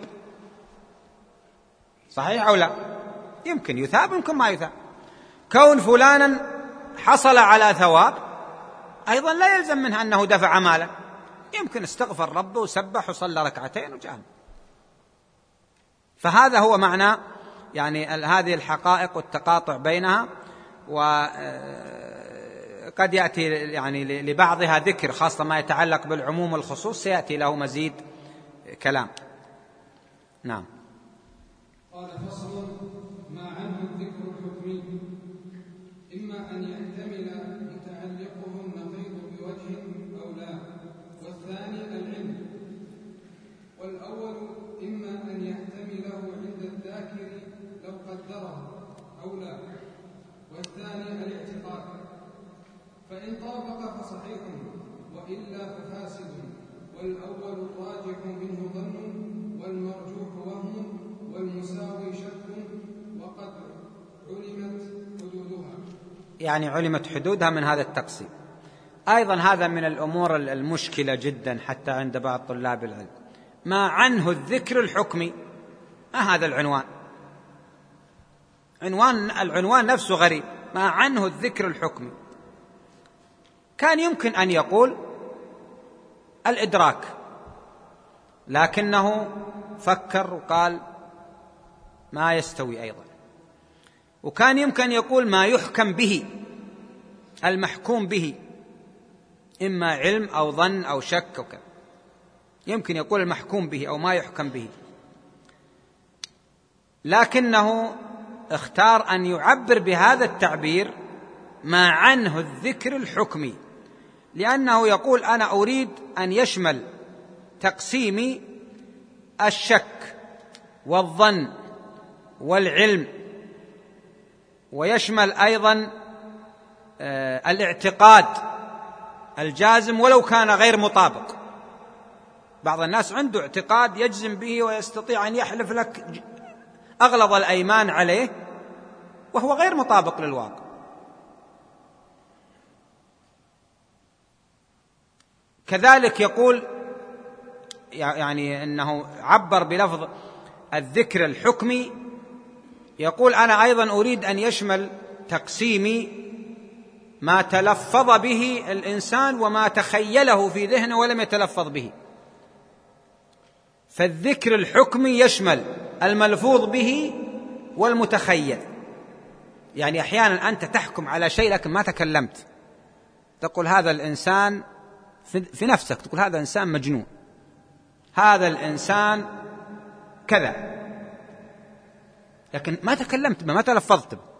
صحيح أو لا؟ يمكن يثاب يمكن ما يثاب. كون فلانا حصل على ثواب أيضا لا يلزم منه أنه دفع مالا، يمكن استغفر ربه وسبح وصلى ركعتين وجاء. فهذا هو معنى يعني هذه الحقائق والتقاطع بينها. وقد يأتي يعني لبعضها ذكر، خاصة ما يتعلق بالعموم والخصوص سيأتي له مزيد كلام. نعم. قال فصل: ما عنه الذكر الحكمي إما أن يحتمل متعلقه النقيض بوجه أو لا، والثاني العلم. والأول إما أن يحتمله عند الذاكر لو قدره أو لا، والثاني الاعتقاد. فإن طابق فصحيح، وإلا ففاسد. والأول الراجح منه ظن، والمرجوح وهم، والمساوي شك، وقد علمت حدودها. يعني علمت حدودها من هذا التقسيم. أيضا هذا من الأمور المشكلة جدا حتى عند بعض طلاب العلم، ما عنه الذكر الحكمي. ما هذا العنوان؟ العنوان نفسه غريب، ما عنه الذكر الحكمي. كان يمكن أن يقول الإدراك، لكنه فكر وقال ما يستوي أيضا. وكان يمكن أن يقول ما يحكم به، المحكوم به، إما علم أو ظن أو شك أو كذا. يمكن يقول المحكوم به أو ما يحكم به، لكنه اختار أن يعبر بهذا التعبير ما عنه الذكر الحكمي، لأنه يقول أنا أريد أن يشمل تقسيمي الشك والظن والعلم، ويشمل أيضا الاعتقاد الجازم ولو كان غير مطابق. بعض الناس عنده اعتقاد يجزم به ويستطيع أن يحلف لك أغلظ الأيمان عليه وهو غير مطابق للواقع. كذلك يقول يعني أنه عبر بلفظ الذكر الحكمي، يقول أنا أيضا أريد أن يشمل تقسيمي ما تلفظ به الإنسان وما تخيله في ذهنه ولم يتلفظ به. فالذكر الحكمي يشمل الملفوظ به والمتخيل. يعني أحيانا أنت تحكم على شيء لكن ما تكلمت، تقول هذا الإنسان في نفسك، تقول هذا إنسان مجنون، هذا الإنسان كذا، لكن ما تكلمت ما تلفظت به،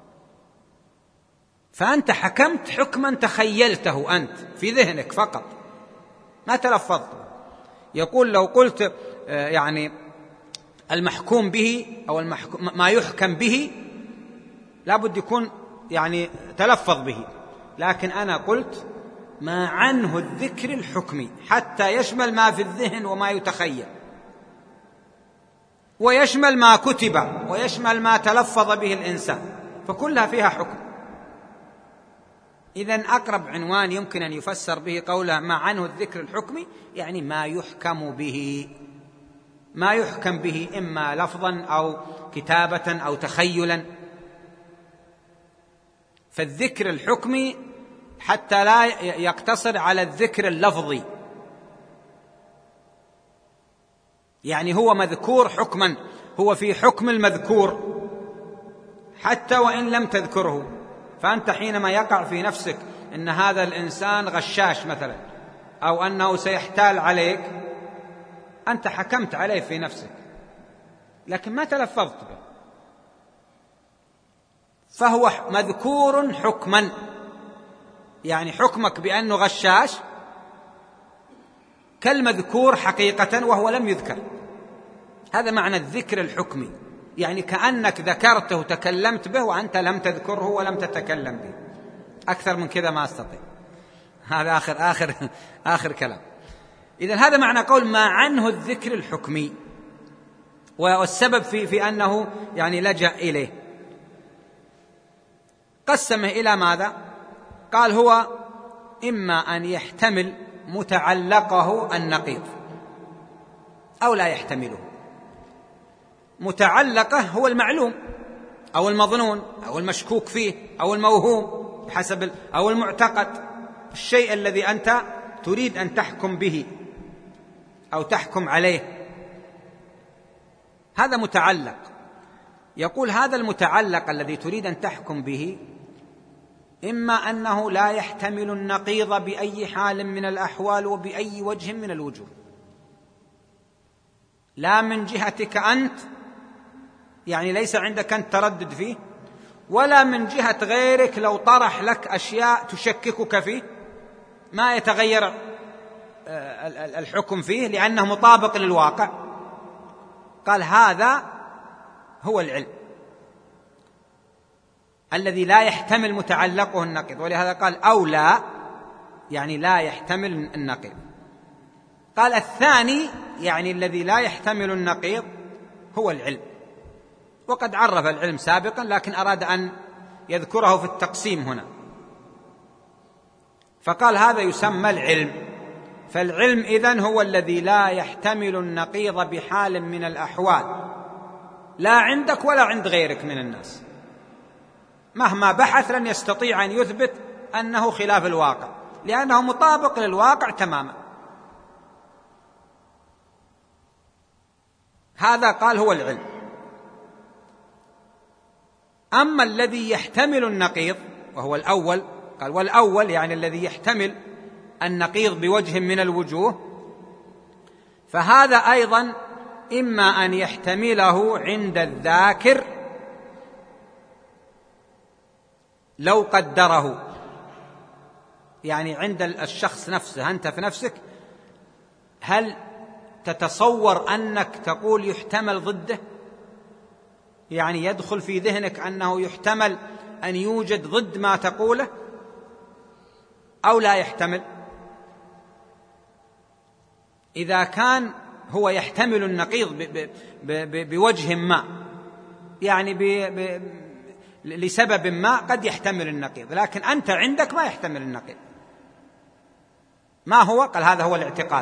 فأنت حكمت حكما تخيلته أنت في ذهنك فقط ما تلفظت. يقول لو قلت يعني المحكوم به أو ما يحكم به لابد يكون يعني تلفظ به، لكن أنا قلت ما عنه الذكر الحكمي حتى يشمل ما في الذهن وما يتخيل، ويشمل ما كتب، ويشمل ما تلفظ به الإنسان، فكلها فيها حكم. إذن أقرب عنوان يمكن أن يفسر به قوله ما عنه الذكر الحكمي، يعني ما يحكم به، ما يحكم به إما لفظا أو كتابة أو تخيلا. فالذكر الحكمي حتى لا يقتصر على الذكر اللفظي، يعني هو مذكور حكما، هو في حكم المذكور حتى وإن لم تذكره. فأنت حينما يقع في نفسك أن هذا الإنسان غشاش مثلا، أو أنه سيحتال عليك، أنت حكمت عليه في نفسك لكن ما تلفظت به، فهو مذكور حكما، يعني حكمك بأنه غشاش كالمذكور حقيقة وهو لم يذكر. هذا معنى الذكر الحكمي، يعني كأنك ذكرته وتكلمت به وأنت لم تذكره ولم تتكلم به. أكثر من كذا ما أستطيع، هذا آخر كلام. إذن هذا معنى قول ما عنه الذكر الحكمي، والسبب في أنه يعني لجأ إليه. قسمه إلى ماذا؟ قال هو إما أن يحتمل متعلقه النقيض أو لا يحتمله. متعلقه هو المعلوم أو المظنون أو المشكوك فيه أو الموهوم بحسب أو المعتقد، الشيء الذي أنت تريد أن تحكم به أو تحكم عليه، هذا متعلق. يقول هذا المتعلق الذي تريد أن تحكم به إما أنه لا يحتمل النقيض بأي حال من الأحوال وبأي وجه من الوجوه، لا من جهتك أنت، يعني ليس عندك أنت تردد فيه، ولا من جهة غيرك لو طرح لك أشياء تشككك فيه ما يتغير الحكم فيه لأنه مطابق للواقع. قال هذا هو العلم الذي لا يحتمل متعلقه النقيض، ولهذا قال أو لا، يعني لا يحتمل النقيض. قال الثاني يعني الذي لا يحتمل النقيض هو العلم، وقد عرف العلم سابقا لكن أراد أن يذكره في التقسيم هنا، فقال هذا يسمى العلم. فالعلم إذن هو الذي لا يحتمل النقيض بحال من الأحوال، لا عندك ولا عند غيرك من الناس، مهما بحث لن يستطيع أن يثبت أنه خلاف الواقع لأنه مطابق للواقع تماما. هذا قال هو العلم. أما الذي يحتمل النقيض وهو الأول، قال والأول يعني الذي يحتمل النقيض بوجه من الوجوه، فهذا أيضا إما أن يحتمله عند الذاكر لو قدره، يعني عند الشخص نفسه، أنت في نفسك هل تتصور أنك تقول يحتمل ضده؟ يعني يدخل في ذهنك أنه يحتمل أن يوجد ضد ما تقوله أو لا يحتمل؟ إذا كان هو يحتمل النقيض بوجه ما، يعني لسبب ما قد يحتمل النقيض، لكن أنت عندك ما يحتمل النقيض، ما هو؟ قال هذا هو الاعتقاد.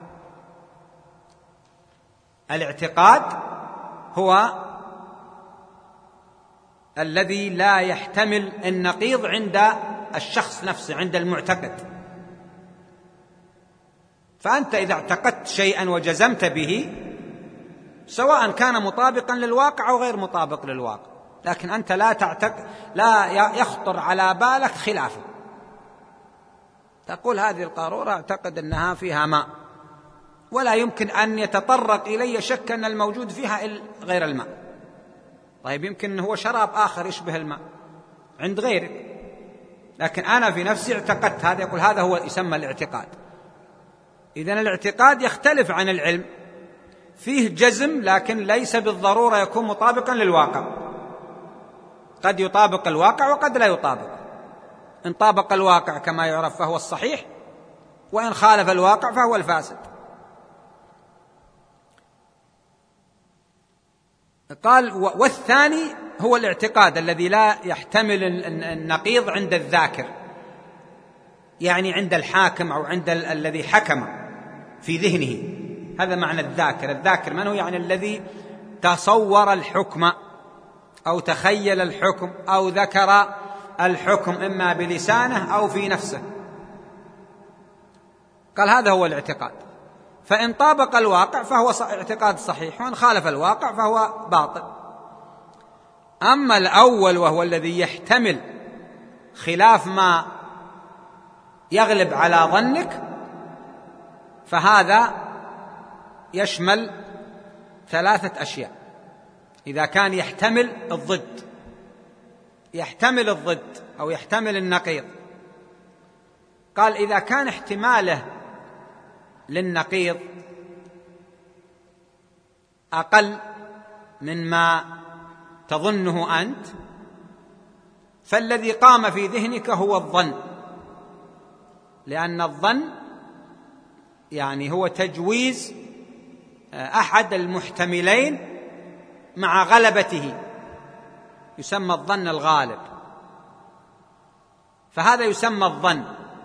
الاعتقاد هو الذي لا يحتمل النقيض عند الشخص نفسه، عند المعتقد. فأنت إذا اعتقدت شيئا وجزمت به، سواء كان مطابقا للواقع أو غير مطابق للواقع، لكن أنت لا يخطر على بالك خلافه. تقول هذه القارورة أعتقد أنها فيها ماء، ولا يمكن أن يتطرق إلي شك أن الموجود فيها غير الماء. طيب يمكن أنه هو شراب آخر يشبه الماء عند غيرك، لكن أنا في نفسي اعتقدت هذا. يقول هذا هو يسمى الاعتقاد. إذن الاعتقاد يختلف عن العلم، فيه جزم لكن ليس بالضرورة يكون مطابقا للواقع، قد يطابق الواقع وقد لا يطابق. إن طابق الواقع كما يعرف فهو الصحيح، وإن خالف الواقع فهو الفاسد. قال والثاني هو الاعتقاد الذي لا يحتمل النقيض عند الذاكر، يعني عند الحاكم أو عند الذي حكم في ذهنه. هذا معنى الذاكر. الذاكر من هو؟ يعني الذي تصور الحكم أو تخيل الحكم أو ذكر الحكم إما بلسانه أو في نفسه. قال هذا هو الاعتقاد. فإن طابق الواقع فهو اعتقاد صحيح، وإن خالف الواقع فهو باطل. أما الأول وهو الذي يحتمل خلاف ما يغلب على ظنك، فهذا يشمل 3 أشياء. إذا كان يحتمل الضد أو يحتمل النقيض. قال إذا كان احتماله للنقيض أقل مما تظنه أنت، فالذي قام في ذهنك هو الظن، لأن الظن يعني هو تجويز أحد المحتملين مع غلبته، يسمى الظن الغالب، فهذا يسمى الظن.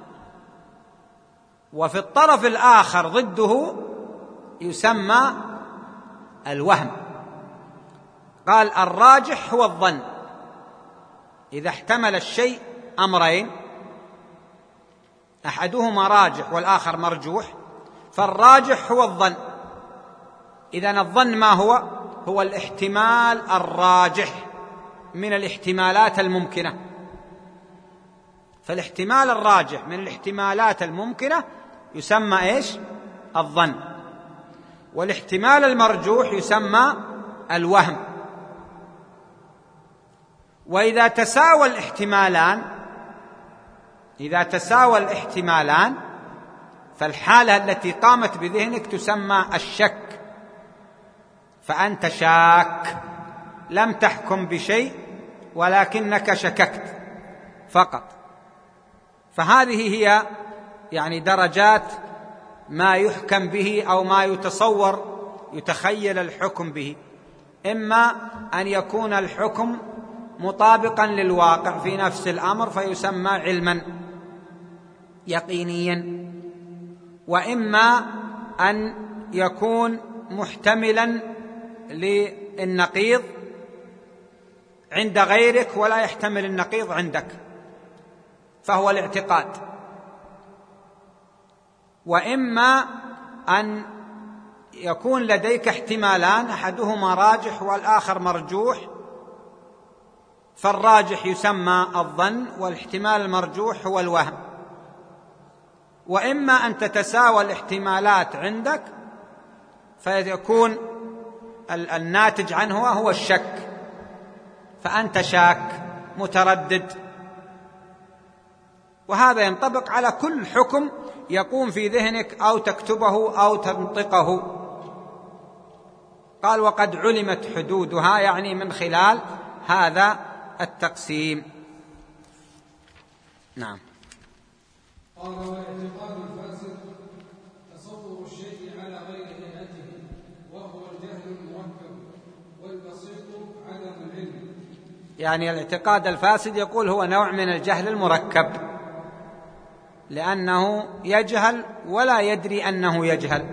وفي الطرف الآخر ضده يسمى الوهم. قال الراجح هو الظن. إذا احتمل الشيء أمرين، أحدهما راجح والآخر مرجوح، فالراجح هو الظن. إذن الظن ما هو؟ هو الاحتمال الراجح من الاحتمالات الممكنة. فالاحتمال الراجح من الاحتمالات الممكنة يسمى إيش؟ الظن. والاحتمال المرجوح يسمى الوهم. وإذا تساوى الاحتمالان فالحالة التي قامت بذهنك تسمى الشك، فأنت شاك، لم تحكم بشيء ولكنك شككت فقط. فهذه هي يعني درجات ما يحكم به أو ما يتخيل الحكم به. إما أن يكون الحكم مطابقا للواقع في نفس الأمر فيسمى علما يقينيا، وإما أن يكون محتملا للنقيض عند غيرك ولا يحتمل النقيض عندك، فهو الاعتقاد. وإما أن يكون لديك احتمالان، أحدهما راجح والآخر مرجوح، فالراجح يسمى الظن والاحتمال المرجوح هو الوهم. وإما أن تتساوى الاحتمالات عندك فيكون الناتج عنه هو الشك، فأنت شاك متردد. وهذا ينطبق على كل حكم يقوم في ذهنك أو تكتبه أو تنطقه. قال وقد علمت حدودها، يعني من خلال هذا التقسيم. نعم. قال والاعتقاد الفاسد تصور الشيء على غير هيئته، وهو الجهل المركب، والبسيط عدم العلم. يعني الاعتقاد الفاسد يقول هو نوع من الجهل المركب، لأنه يجهل ولا يدري أنه يجهل.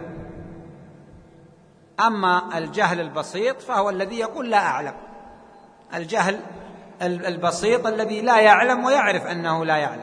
أما الجهل البسيط فهو الذي يقول لا أعلم، الجهل البسيط الذي لا يعلم ويعرف أنه لا يعلم.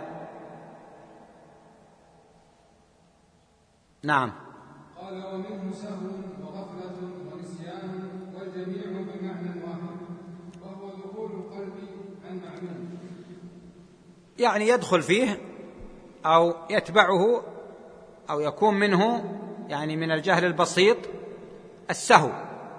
نعم. قال ومنه سهو وغفلة ونسيان والجميع بمعنى واحد، وهو دخول القلب عن معلوم، يعني يدخل فيه أو يتبعه أو يكون منه، يعني من الجهل البسيط السهو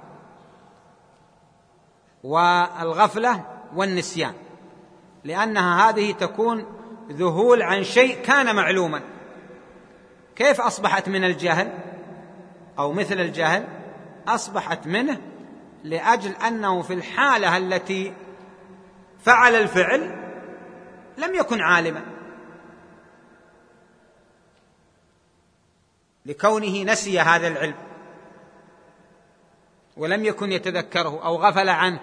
والغفلة والنسيان، لأنها هذه تكون ذهول عن شيء كان معلوما. كيف أصبحت من الجهل أو مثل الجهل؟ أصبحت منه لأجل أنه في الحالة التي فعل الفعل لم يكن عالما، لكونه نسي هذا العلم ولم يكن يتذكره أو غفل عنه.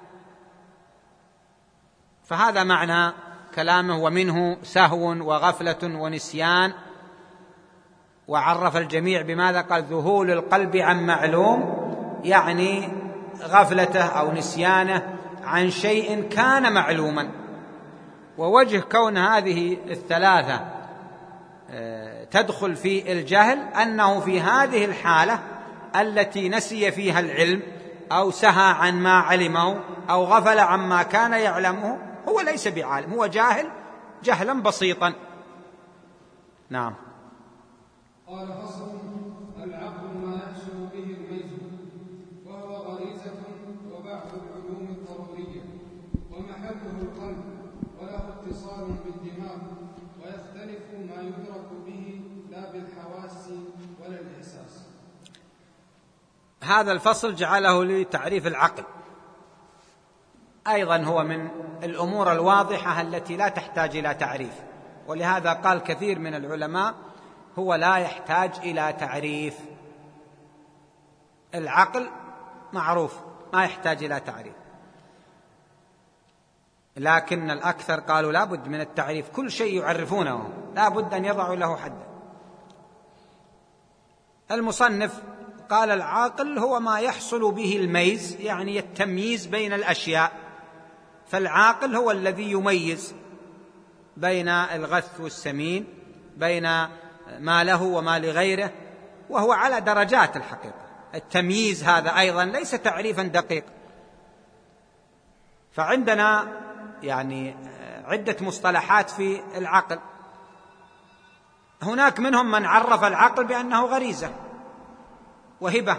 فهذا معنى كلامه ومنه سهو وغفلة ونسيان. وعرف الجميع بماذا؟ قال ذهول القلب عن معلوم، يعني غفلته أو نسيانه عن شيء كان معلوما. ووجه كون هذه الثلاثة تدخل في الجهل أنه في هذه الحالة التي نسي فيها العلم أو سهى عن ما علمه أو غفل عما كان يعلمه، هو ليس بعالم، هو جاهل جهلا بسيطا. نعم. قال فصل: العقل ما يحصل به الميز، وهو غريزة وبعض العلوم الضرورية، ومحله القلب، وله اتصال بالدماغ، ويختلف ما يدرك به لا بالحواس ولا الإحساس. هذا الفصل جعله لتعريف العقل، أيضا هو من الأمور الواضحة التي لا تحتاج إلى تعريف، ولهذا قال كثير من العلماء هو لا يحتاج إلى تعريف. العقل معروف ما يحتاج إلى تعريف، لكن الأكثر قالوا لا بد من التعريف، كل شيء يعرفونه لا بد أن يضعوا له حدا. المصنف قال العاقل هو ما يحصل به الميز، يعني التمييز بين الأشياء. فالعاقل هو الذي يميز بين الغث والسمين، بين ما له وما لغيره، وهو على درجات الحقيقة. التمييز هذا أيضا ليس تعريفا دقيق. فعندنا يعني عدة مصطلحات في العقل. هناك منهم من عرف العقل بأنه غريزة وهبة،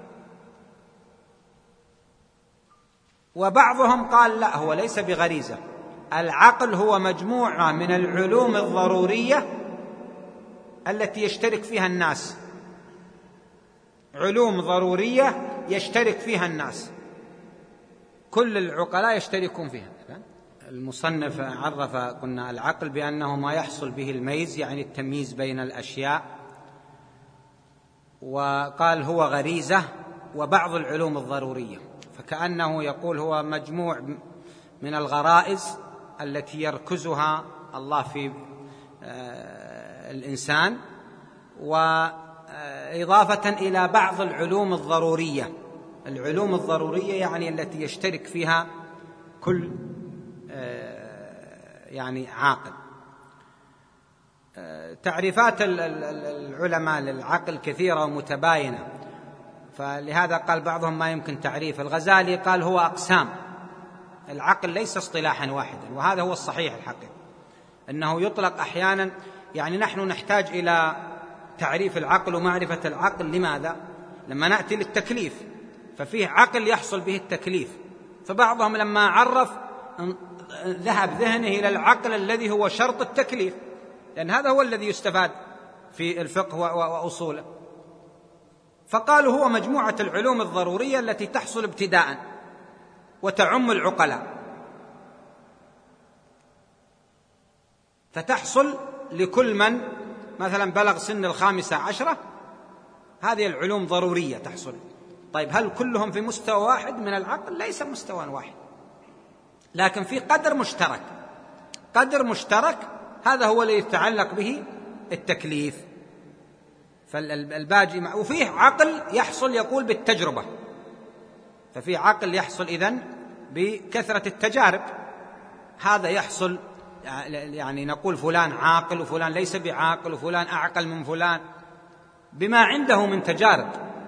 وبعضهم قال لا، هو ليس بغريزة. العقل هو مجموعة من العلوم الضرورية التي يشترك فيها الناس، علوم ضرورية يشترك فيها الناس، كل العقلاء يشتركون فيها. المصنف عرف قلنا العقل بأنه ما يحصل به الميز، يعني التمييز بين الأشياء، وقال هو غريزة وبعض العلوم الضرورية، فكأنه يقول هو مجموع من الغرائز التي يركزها الله في الإنسان، وإضافة إلى بعض العلوم الضرورية. العلوم الضرورية يعني التي يشترك فيها كل يعني عاقل. تعريفات العلماء للعقل كثيرة ومتباينة، فلهذا قال بعضهم ما يمكن تعريف. الغزالي قال هو أقسام، العقل ليس اصطلاحا واحدا، وهذا هو الصحيح الحقيقي، أنه يطلق أحيانا. يعني نحن نحتاج إلى تعريف العقل ومعرفة العقل. لماذا؟ لما نأتي للتكليف ففيه عقل يحصل به التكليف، فبعضهم لما عرف ذهب ذهنه إلى العقل الذي هو شرط التكليف، لأن هذا هو الذي يستفاد في الفقه وأصوله. فقالوا هو مجموعة العلوم الضرورية التي تحصل ابتداء وتعم العقلاء، فتحصل لكل من مثلا بلغ سن 15، هذه العلوم ضرورية تحصل. طيب هل كلهم في مستوى واحد من العقل؟ ليس مستوى واحد، لكن في قدر مشترك. قدر مشترك هذا هو الذي يتعلق به التكليف، فالباجي وفيه عقل يحصل يقول بالتجربة، ففي عقل يحصل إذن بكثرة التجارب، هذا يحصل يعني نقول فلان عاقل وفلان ليس بعاقل وفلان أعقل من فلان بما عنده من تجارب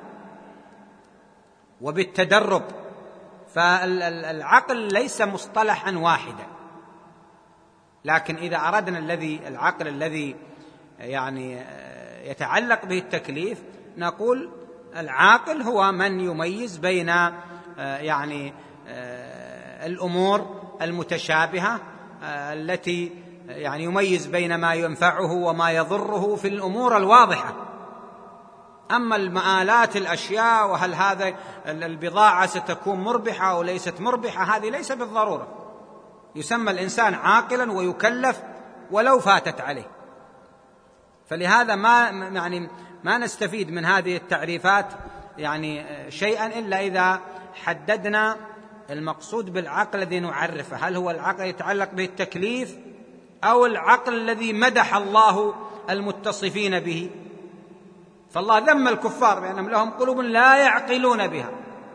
وبالتدرب. فالعقل ليس مصطلحا واحدا، لكن إذا أردنا العقل الذي يعني يتعلق به التكليف نقول العاقل هو من يميز بين يعني الأمور المتشابهة التي يعني يميز بين ما ينفعه وما يضره في الأمور الواضحة. أما المآلات الأشياء وهل هذا البضاعة ستكون مربحة أو ليست مربحة هذه ليس بالضرورة. يسمى الإنسان عاقلا ويكلف ولو فاتت عليه. فلهذا ما نستفيد من هذه التعريفات يعني شيئا إلا إذا حددنا المقصود بالعقل الذي نعرفه، هل هو العقل يتعلق به التكليف أو العقل الذي مدح الله المتصفين به. فالله ذم الكفار بأنهم لهم قلوب لا يعقلون بها،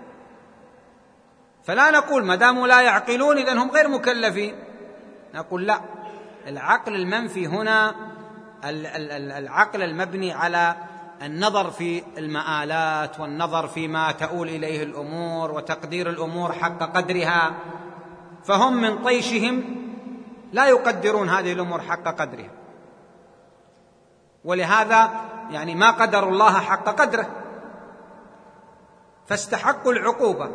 فلا نقول ما داموا لا يعقلون إذن هم غير مكلفين، نقول لا، العقل المنفي هنا العقل المبني على النظر في المآلات والنظر فيما تؤول إليه الأمور وتقدير الأمور حق قدرها، فهم من طيشهم لا يقدرون هذه الأمور حق قدرها، ولهذا يعني ما قدر الله حق قدره فاستحقوا العقوبة.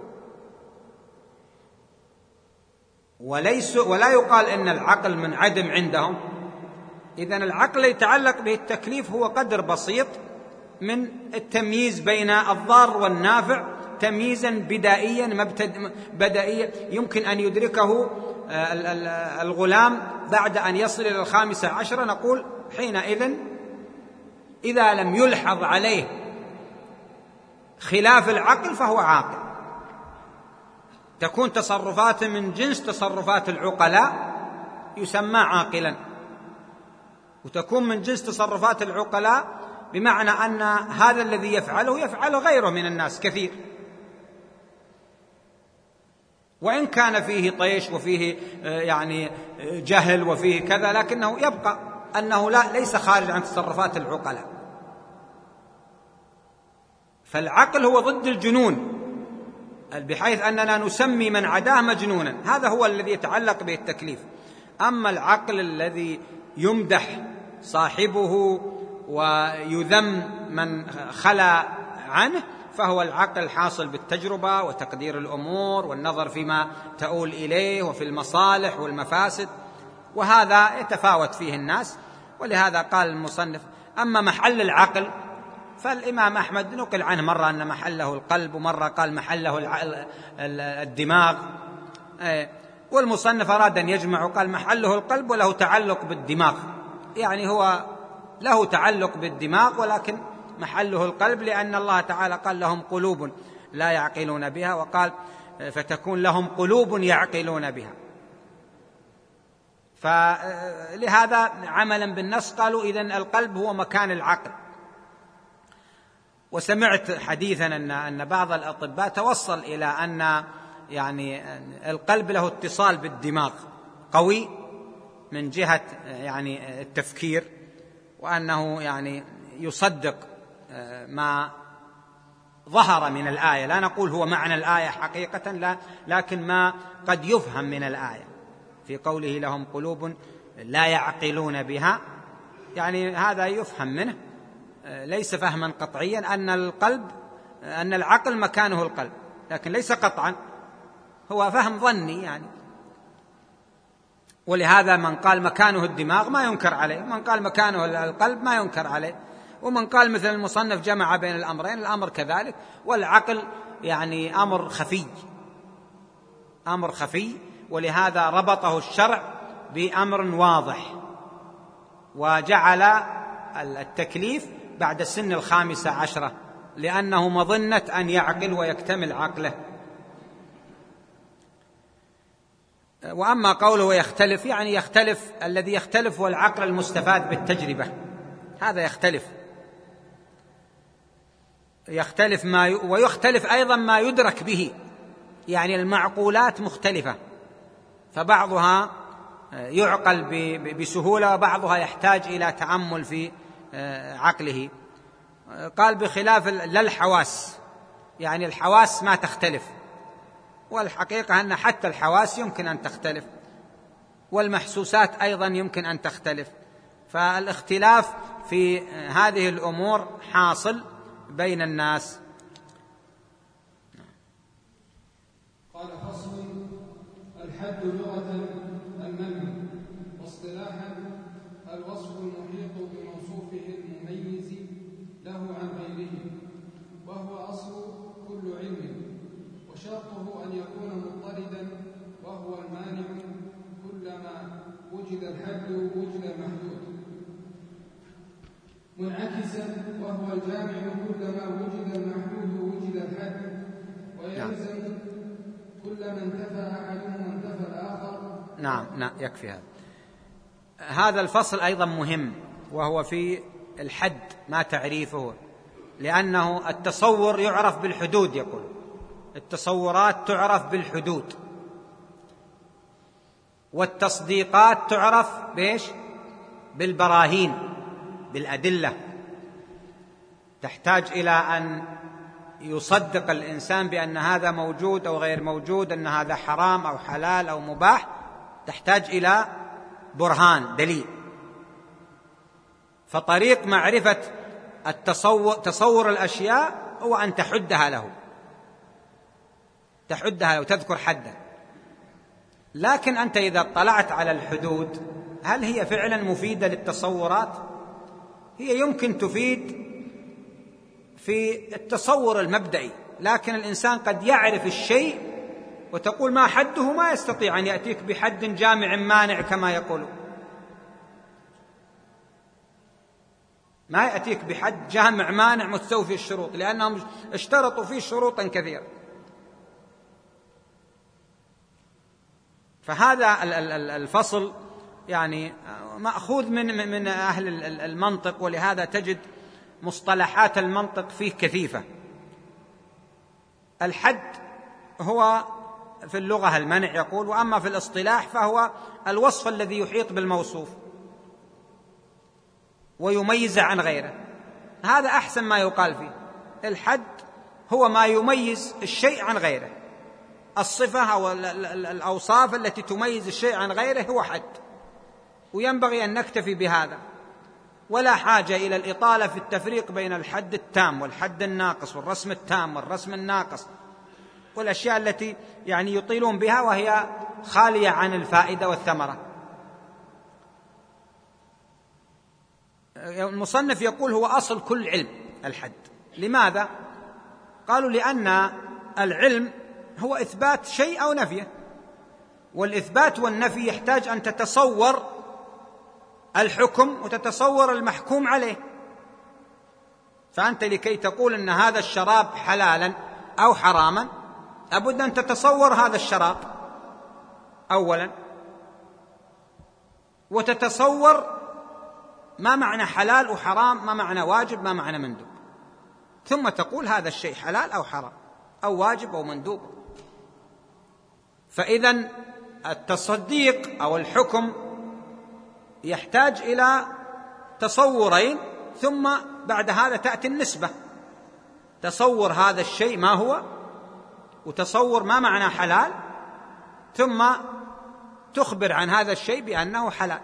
ولا يقال إن العقل منعدم عندهم. إذن العقل يتعلق به التكليف هو قدر بسيط من التمييز بين الضار والنافع، تمييزا بدائيا يمكن أن يدركه الغلام بعد أن يصل إلى 15. نقول حينئذ إذا لم يلحظ عليه خلاف العقل فهو عاقل. تكون تصرفات من جنس تصرفات العقلاء يسمى عاقلا، وتكون من جنس تصرفات العقلاء بمعنى أن هذا الذي يفعله غيره من الناس كثير، وإن كان فيه طيش وفيه يعني جهل وفيه كذا، لكنه يبقى أنه ليس خارج عن تصرفات العقلاء. فالعقل هو ضد الجنون، بحيث أننا نسمي من عداه مجنونا، هذا هو الذي يتعلق به التكليف. أما العقل الذي يمدح صاحبه ويذم من خلا عنه فهو العقل الحاصل بالتجربة وتقدير الأمور والنظر فيما تؤول إليه وفي المصالح والمفاسد، وهذا يتفاوت فيه الناس. ولهذا قال المصنف: أما محل العقل فالإمام أحمد نقل عنه مرة أن محله القلب، ومرة قال محله الدماغ، والمصنف أراد أن يجمع وقال محله القلب وله تعلق بالدماغ، يعني هو له تعلق بالدماغ ولكن محله القلب، لأن الله تعالى قال لهم قلوب لا يعقلون بها، وقال فتكون لهم قلوب يعقلون بها. فلهذا عملا بالنص قالوا إذن القلب هو مكان العقل. وسمعت حديثا أن بعض الأطباء توصل إلى أن يعني القلب له اتصال بالدماغ قوي من جهة يعني التفكير، وأنه يعني يصدق ما ظهر من الآية. لا نقول هو معنى الآية حقيقة، لا، لكن ما قد يفهم من الآية في قوله لهم قلوب لا يعقلون بها، يعني هذا يفهم منه ليس فهما قطعيا أن العقل مكانه القلب، لكن ليس قطعا، هو فهم ظني يعني. ولهذا من قال مكانه الدماغ ما ينكر عليه، من قال مكانه القلب ما ينكر عليه، ومن قال مثل المصنف جمع بين الأمرين، الأمر كذلك. والعقل يعني أمر خفي، ولهذا ربطه الشرع بأمر واضح، وجعل التكليف بعد سن 15 لأنه مظنة أن يعقل ويكتمل عقله. وأما قوله يختلف يعني يختلف، الذي يختلف هو العقل المستفاد بالتجربة، هذا يختلف ويختلف أيضا ما يدرك به، يعني المعقولات مختلفة، فبعضها يعقل بسهولة وبعضها يحتاج إلى تأمل في عقله. قال بخلاف لا الحواس، يعني الحواس ما تختلف، والحقيقة أن حتى الحواس يمكن أن تختلف، والمحسوسات أيضا يمكن أن تختلف، فالاختلاف في هذه الأمور حاصل بين الناس. قال فصل: الحد لغة المنع، واصطلاحا الوصف المحيط بموصوفه المميز له عن غيره، وهو أصل كل علم، وشرطه أن يكون مضطردا، وهو المانع كلما وجد الحد وجد المحدود، منعكسا وهو الجامع كلما وجد المحدود وجد الحد، ويلزم كلما انتفى أحدهما انتفى الآخر. نعم يكفي هذا الفصل أيضا مهم، وهو في الحد ما تعريفه، لأنه التصور يعرف بالحدود، يقول التصورات تعرف بالحدود، والتصديقات تعرف بإيش؟ بالبراهين، بالأدلة، تحتاج إلى أن يصدق الإنسان بأن هذا موجود أو غير موجود، أن هذا حرام أو حلال أو مباح، تحتاج إلى برهان، دليل. فطريق معرفة تصور الأشياء هو أن تحدها له وتذكر حدا. لكن أنت إذا اطلعت على الحدود، هل هي فعلا مفيدة للتصورات؟ هي يمكن تفيد في التصور المبدئي، لكن الإنسان قد يعرف الشيء وتقول ما حده، ما يستطيع أن يأتيك بحد جامع مانع كما يقولون، ما يأتيك بحد جامع مانع مستوفي الشروط، لأنهم اشترطوا فيه شروطا كثيرة. فهذا الفصل يعني مأخوذ من أهل المنطق، ولهذا تجد مصطلحات المنطق فيه كثيفة. الحد هو في اللغة المنع يقول، وأما في الاصطلاح فهو الوصف الذي يحيط بالموصوف ويميز عن غيره، هذا أحسن ما يقال فيه. الحد هو ما يميز الشيء عن غيره، الصفة أو الأوصاف التي تميز الشيء عن غيره هو حد، وينبغي أن نكتفي بهذا، ولا حاجة إلى الإطالة في التفريق بين الحد التام والحد الناقص والرسم التام والرسم الناقص والأشياء التي يعني يطيلون بها وهي خالية عن الفائدة والثمرة. المصنف يقول هو أصل كل علم الحد. لماذا؟ قالوا لأن العلم هو إثبات شيء أو نفيه، والإثبات والنفي يحتاج أن تتصور الحكم وتتصور المحكوم عليه. فأنت لكي تقول أن هذا الشراب حلالا أو حراما لابد أن تتصور هذا الشراب أولا، وتتصور ما معنى حلال وحرام، ما معنى واجب، ما معنى مندوب، ثم تقول هذا الشيء حلال أو حرام أو واجب أو مندوب. فإذن التصديق أو الحكم يحتاج إلى تصورين، ثم بعد هذا تأتي النسبة، تصور هذا الشيء ما هو، وتصور ما معنى حلال، ثم تخبر عن هذا الشيء بأنه حلال.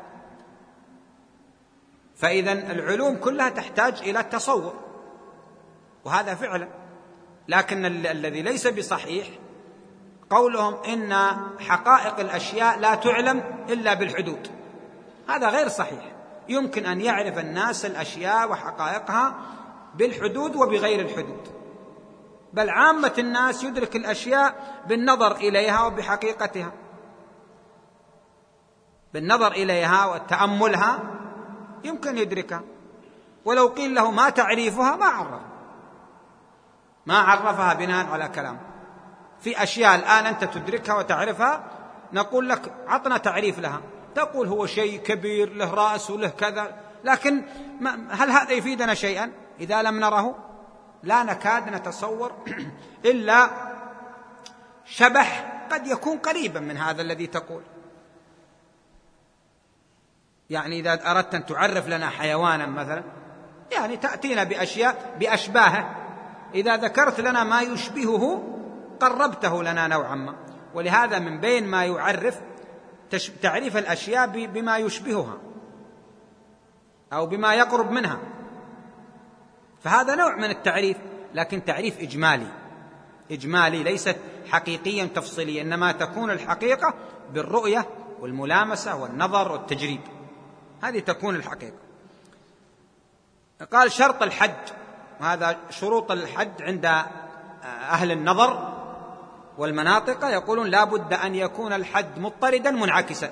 فإذن العلوم كلها تحتاج إلى التصور، وهذا فعلا. لكن الذي ليس بصحيح قولهم إن حقائق الأشياء لا تعلم إلا بالحدود، هذا غير صحيح. يمكن أن يعرف الناس الأشياء وحقائقها بالحدود وبغير الحدود، بل عامة الناس يدرك الأشياء بالنظر إليها وبحقيقتها، بالنظر إليها وتأملها يمكن يدركها. ولو قيل له ما تعريفها ما عرفها بناء على كلام. في أشياء الآن أنت تدركها وتعرفها نقول لك عطنا تعريف لها، تقول هو شيء كبير له رأس وله كذا، لكن هل هذا يفيدنا شيئا إذا لم نره؟ لا نكاد نتصور إلا شبح قد يكون قريبا من هذا الذي تقول. يعني إذا أردت أن تعرف لنا حيوانا مثلا، يعني تأتينا بأشياء بأشباهه، إذا ذكرت لنا ما يشبهه قربته لنا نوعا ما. ولهذا من بين ما يعرف تعريف الأشياء بما يشبهها أو بما يقرب منها، فهذا نوع من التعريف، لكن تعريف إجمالي ليست حقيقيا تفصيليا، إنما تكون الحقيقة بالرؤية والملامسة والنظر والتجريب، هذه تكون الحقيقة. قال شرط الحد، وهذا شروط الحد عند أهل النظر والمناطق، يقولون لا بد أن يكون الحد مضطردا منعكسا.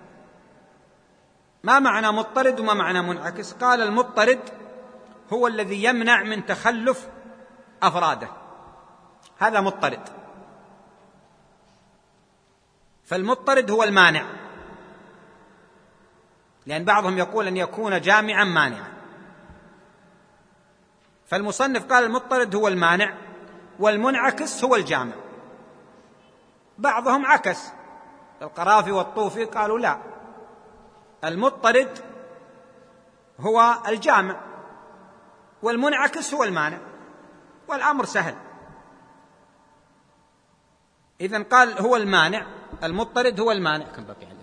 ما معنى مضطرد وما معنى منعكس؟ قال المضطرد هو الذي يمنع من تخلف أفراده، هذا مضطرد. فالمضطرد هو المانع، لأن بعضهم يقول أن يكون جامعا مانعا، فالمصنف قال المضطرد هو المانع والمنعكس هو الجامع. بعضهم عكس، القرافي والطوفي قالوا لا، المضطرد هو الجامع والمنعكس هو المانع، والأمر سهل. إذن قال هو المانع، المضطرد هو المانع. كم بقي عندك؟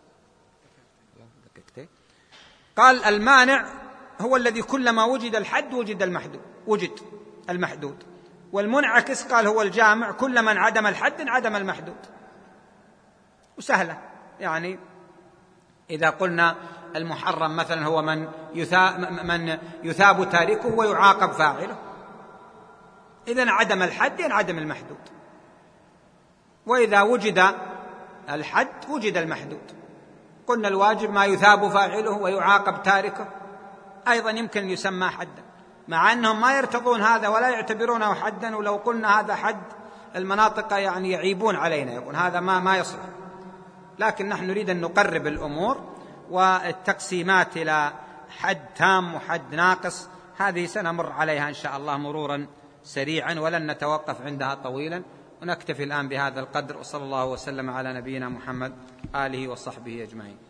قال المانع هو الذي كلما وجد الحد وجد المحدود، والمنعكس قال هو الجامع، كلما انعدم الحد انعدم المحدود. وسهلة، يعني إذا قلنا المحرم مثلا هو من يثاب تاركه ويعاقب فاعله، إذا انعدم الحد ينعدم المحدود، وإذا وجد الحد وجد المحدود. قلنا الواجب ما يثاب فاعله ويعاقب تاركه، أيضا يمكن أن يسمى حدا، مع أنهم ما يرتضون هذا ولا يعتبرونه حدا، ولو قلنا هذا حد المناطق يعني يعيبون علينا، يقول هذا ما يصلح. لكن نحن نريد أن نقرب الأمور، والتقسيمات إلى حد تام وحد ناقص هذه سنمر عليها إن شاء الله مرورا سريعا، ولن نتوقف عندها طويلا، ونكتفي الآن بهذا القدر، وصلى الله وسلم على نبينا محمد آله وصحبه أجمعين.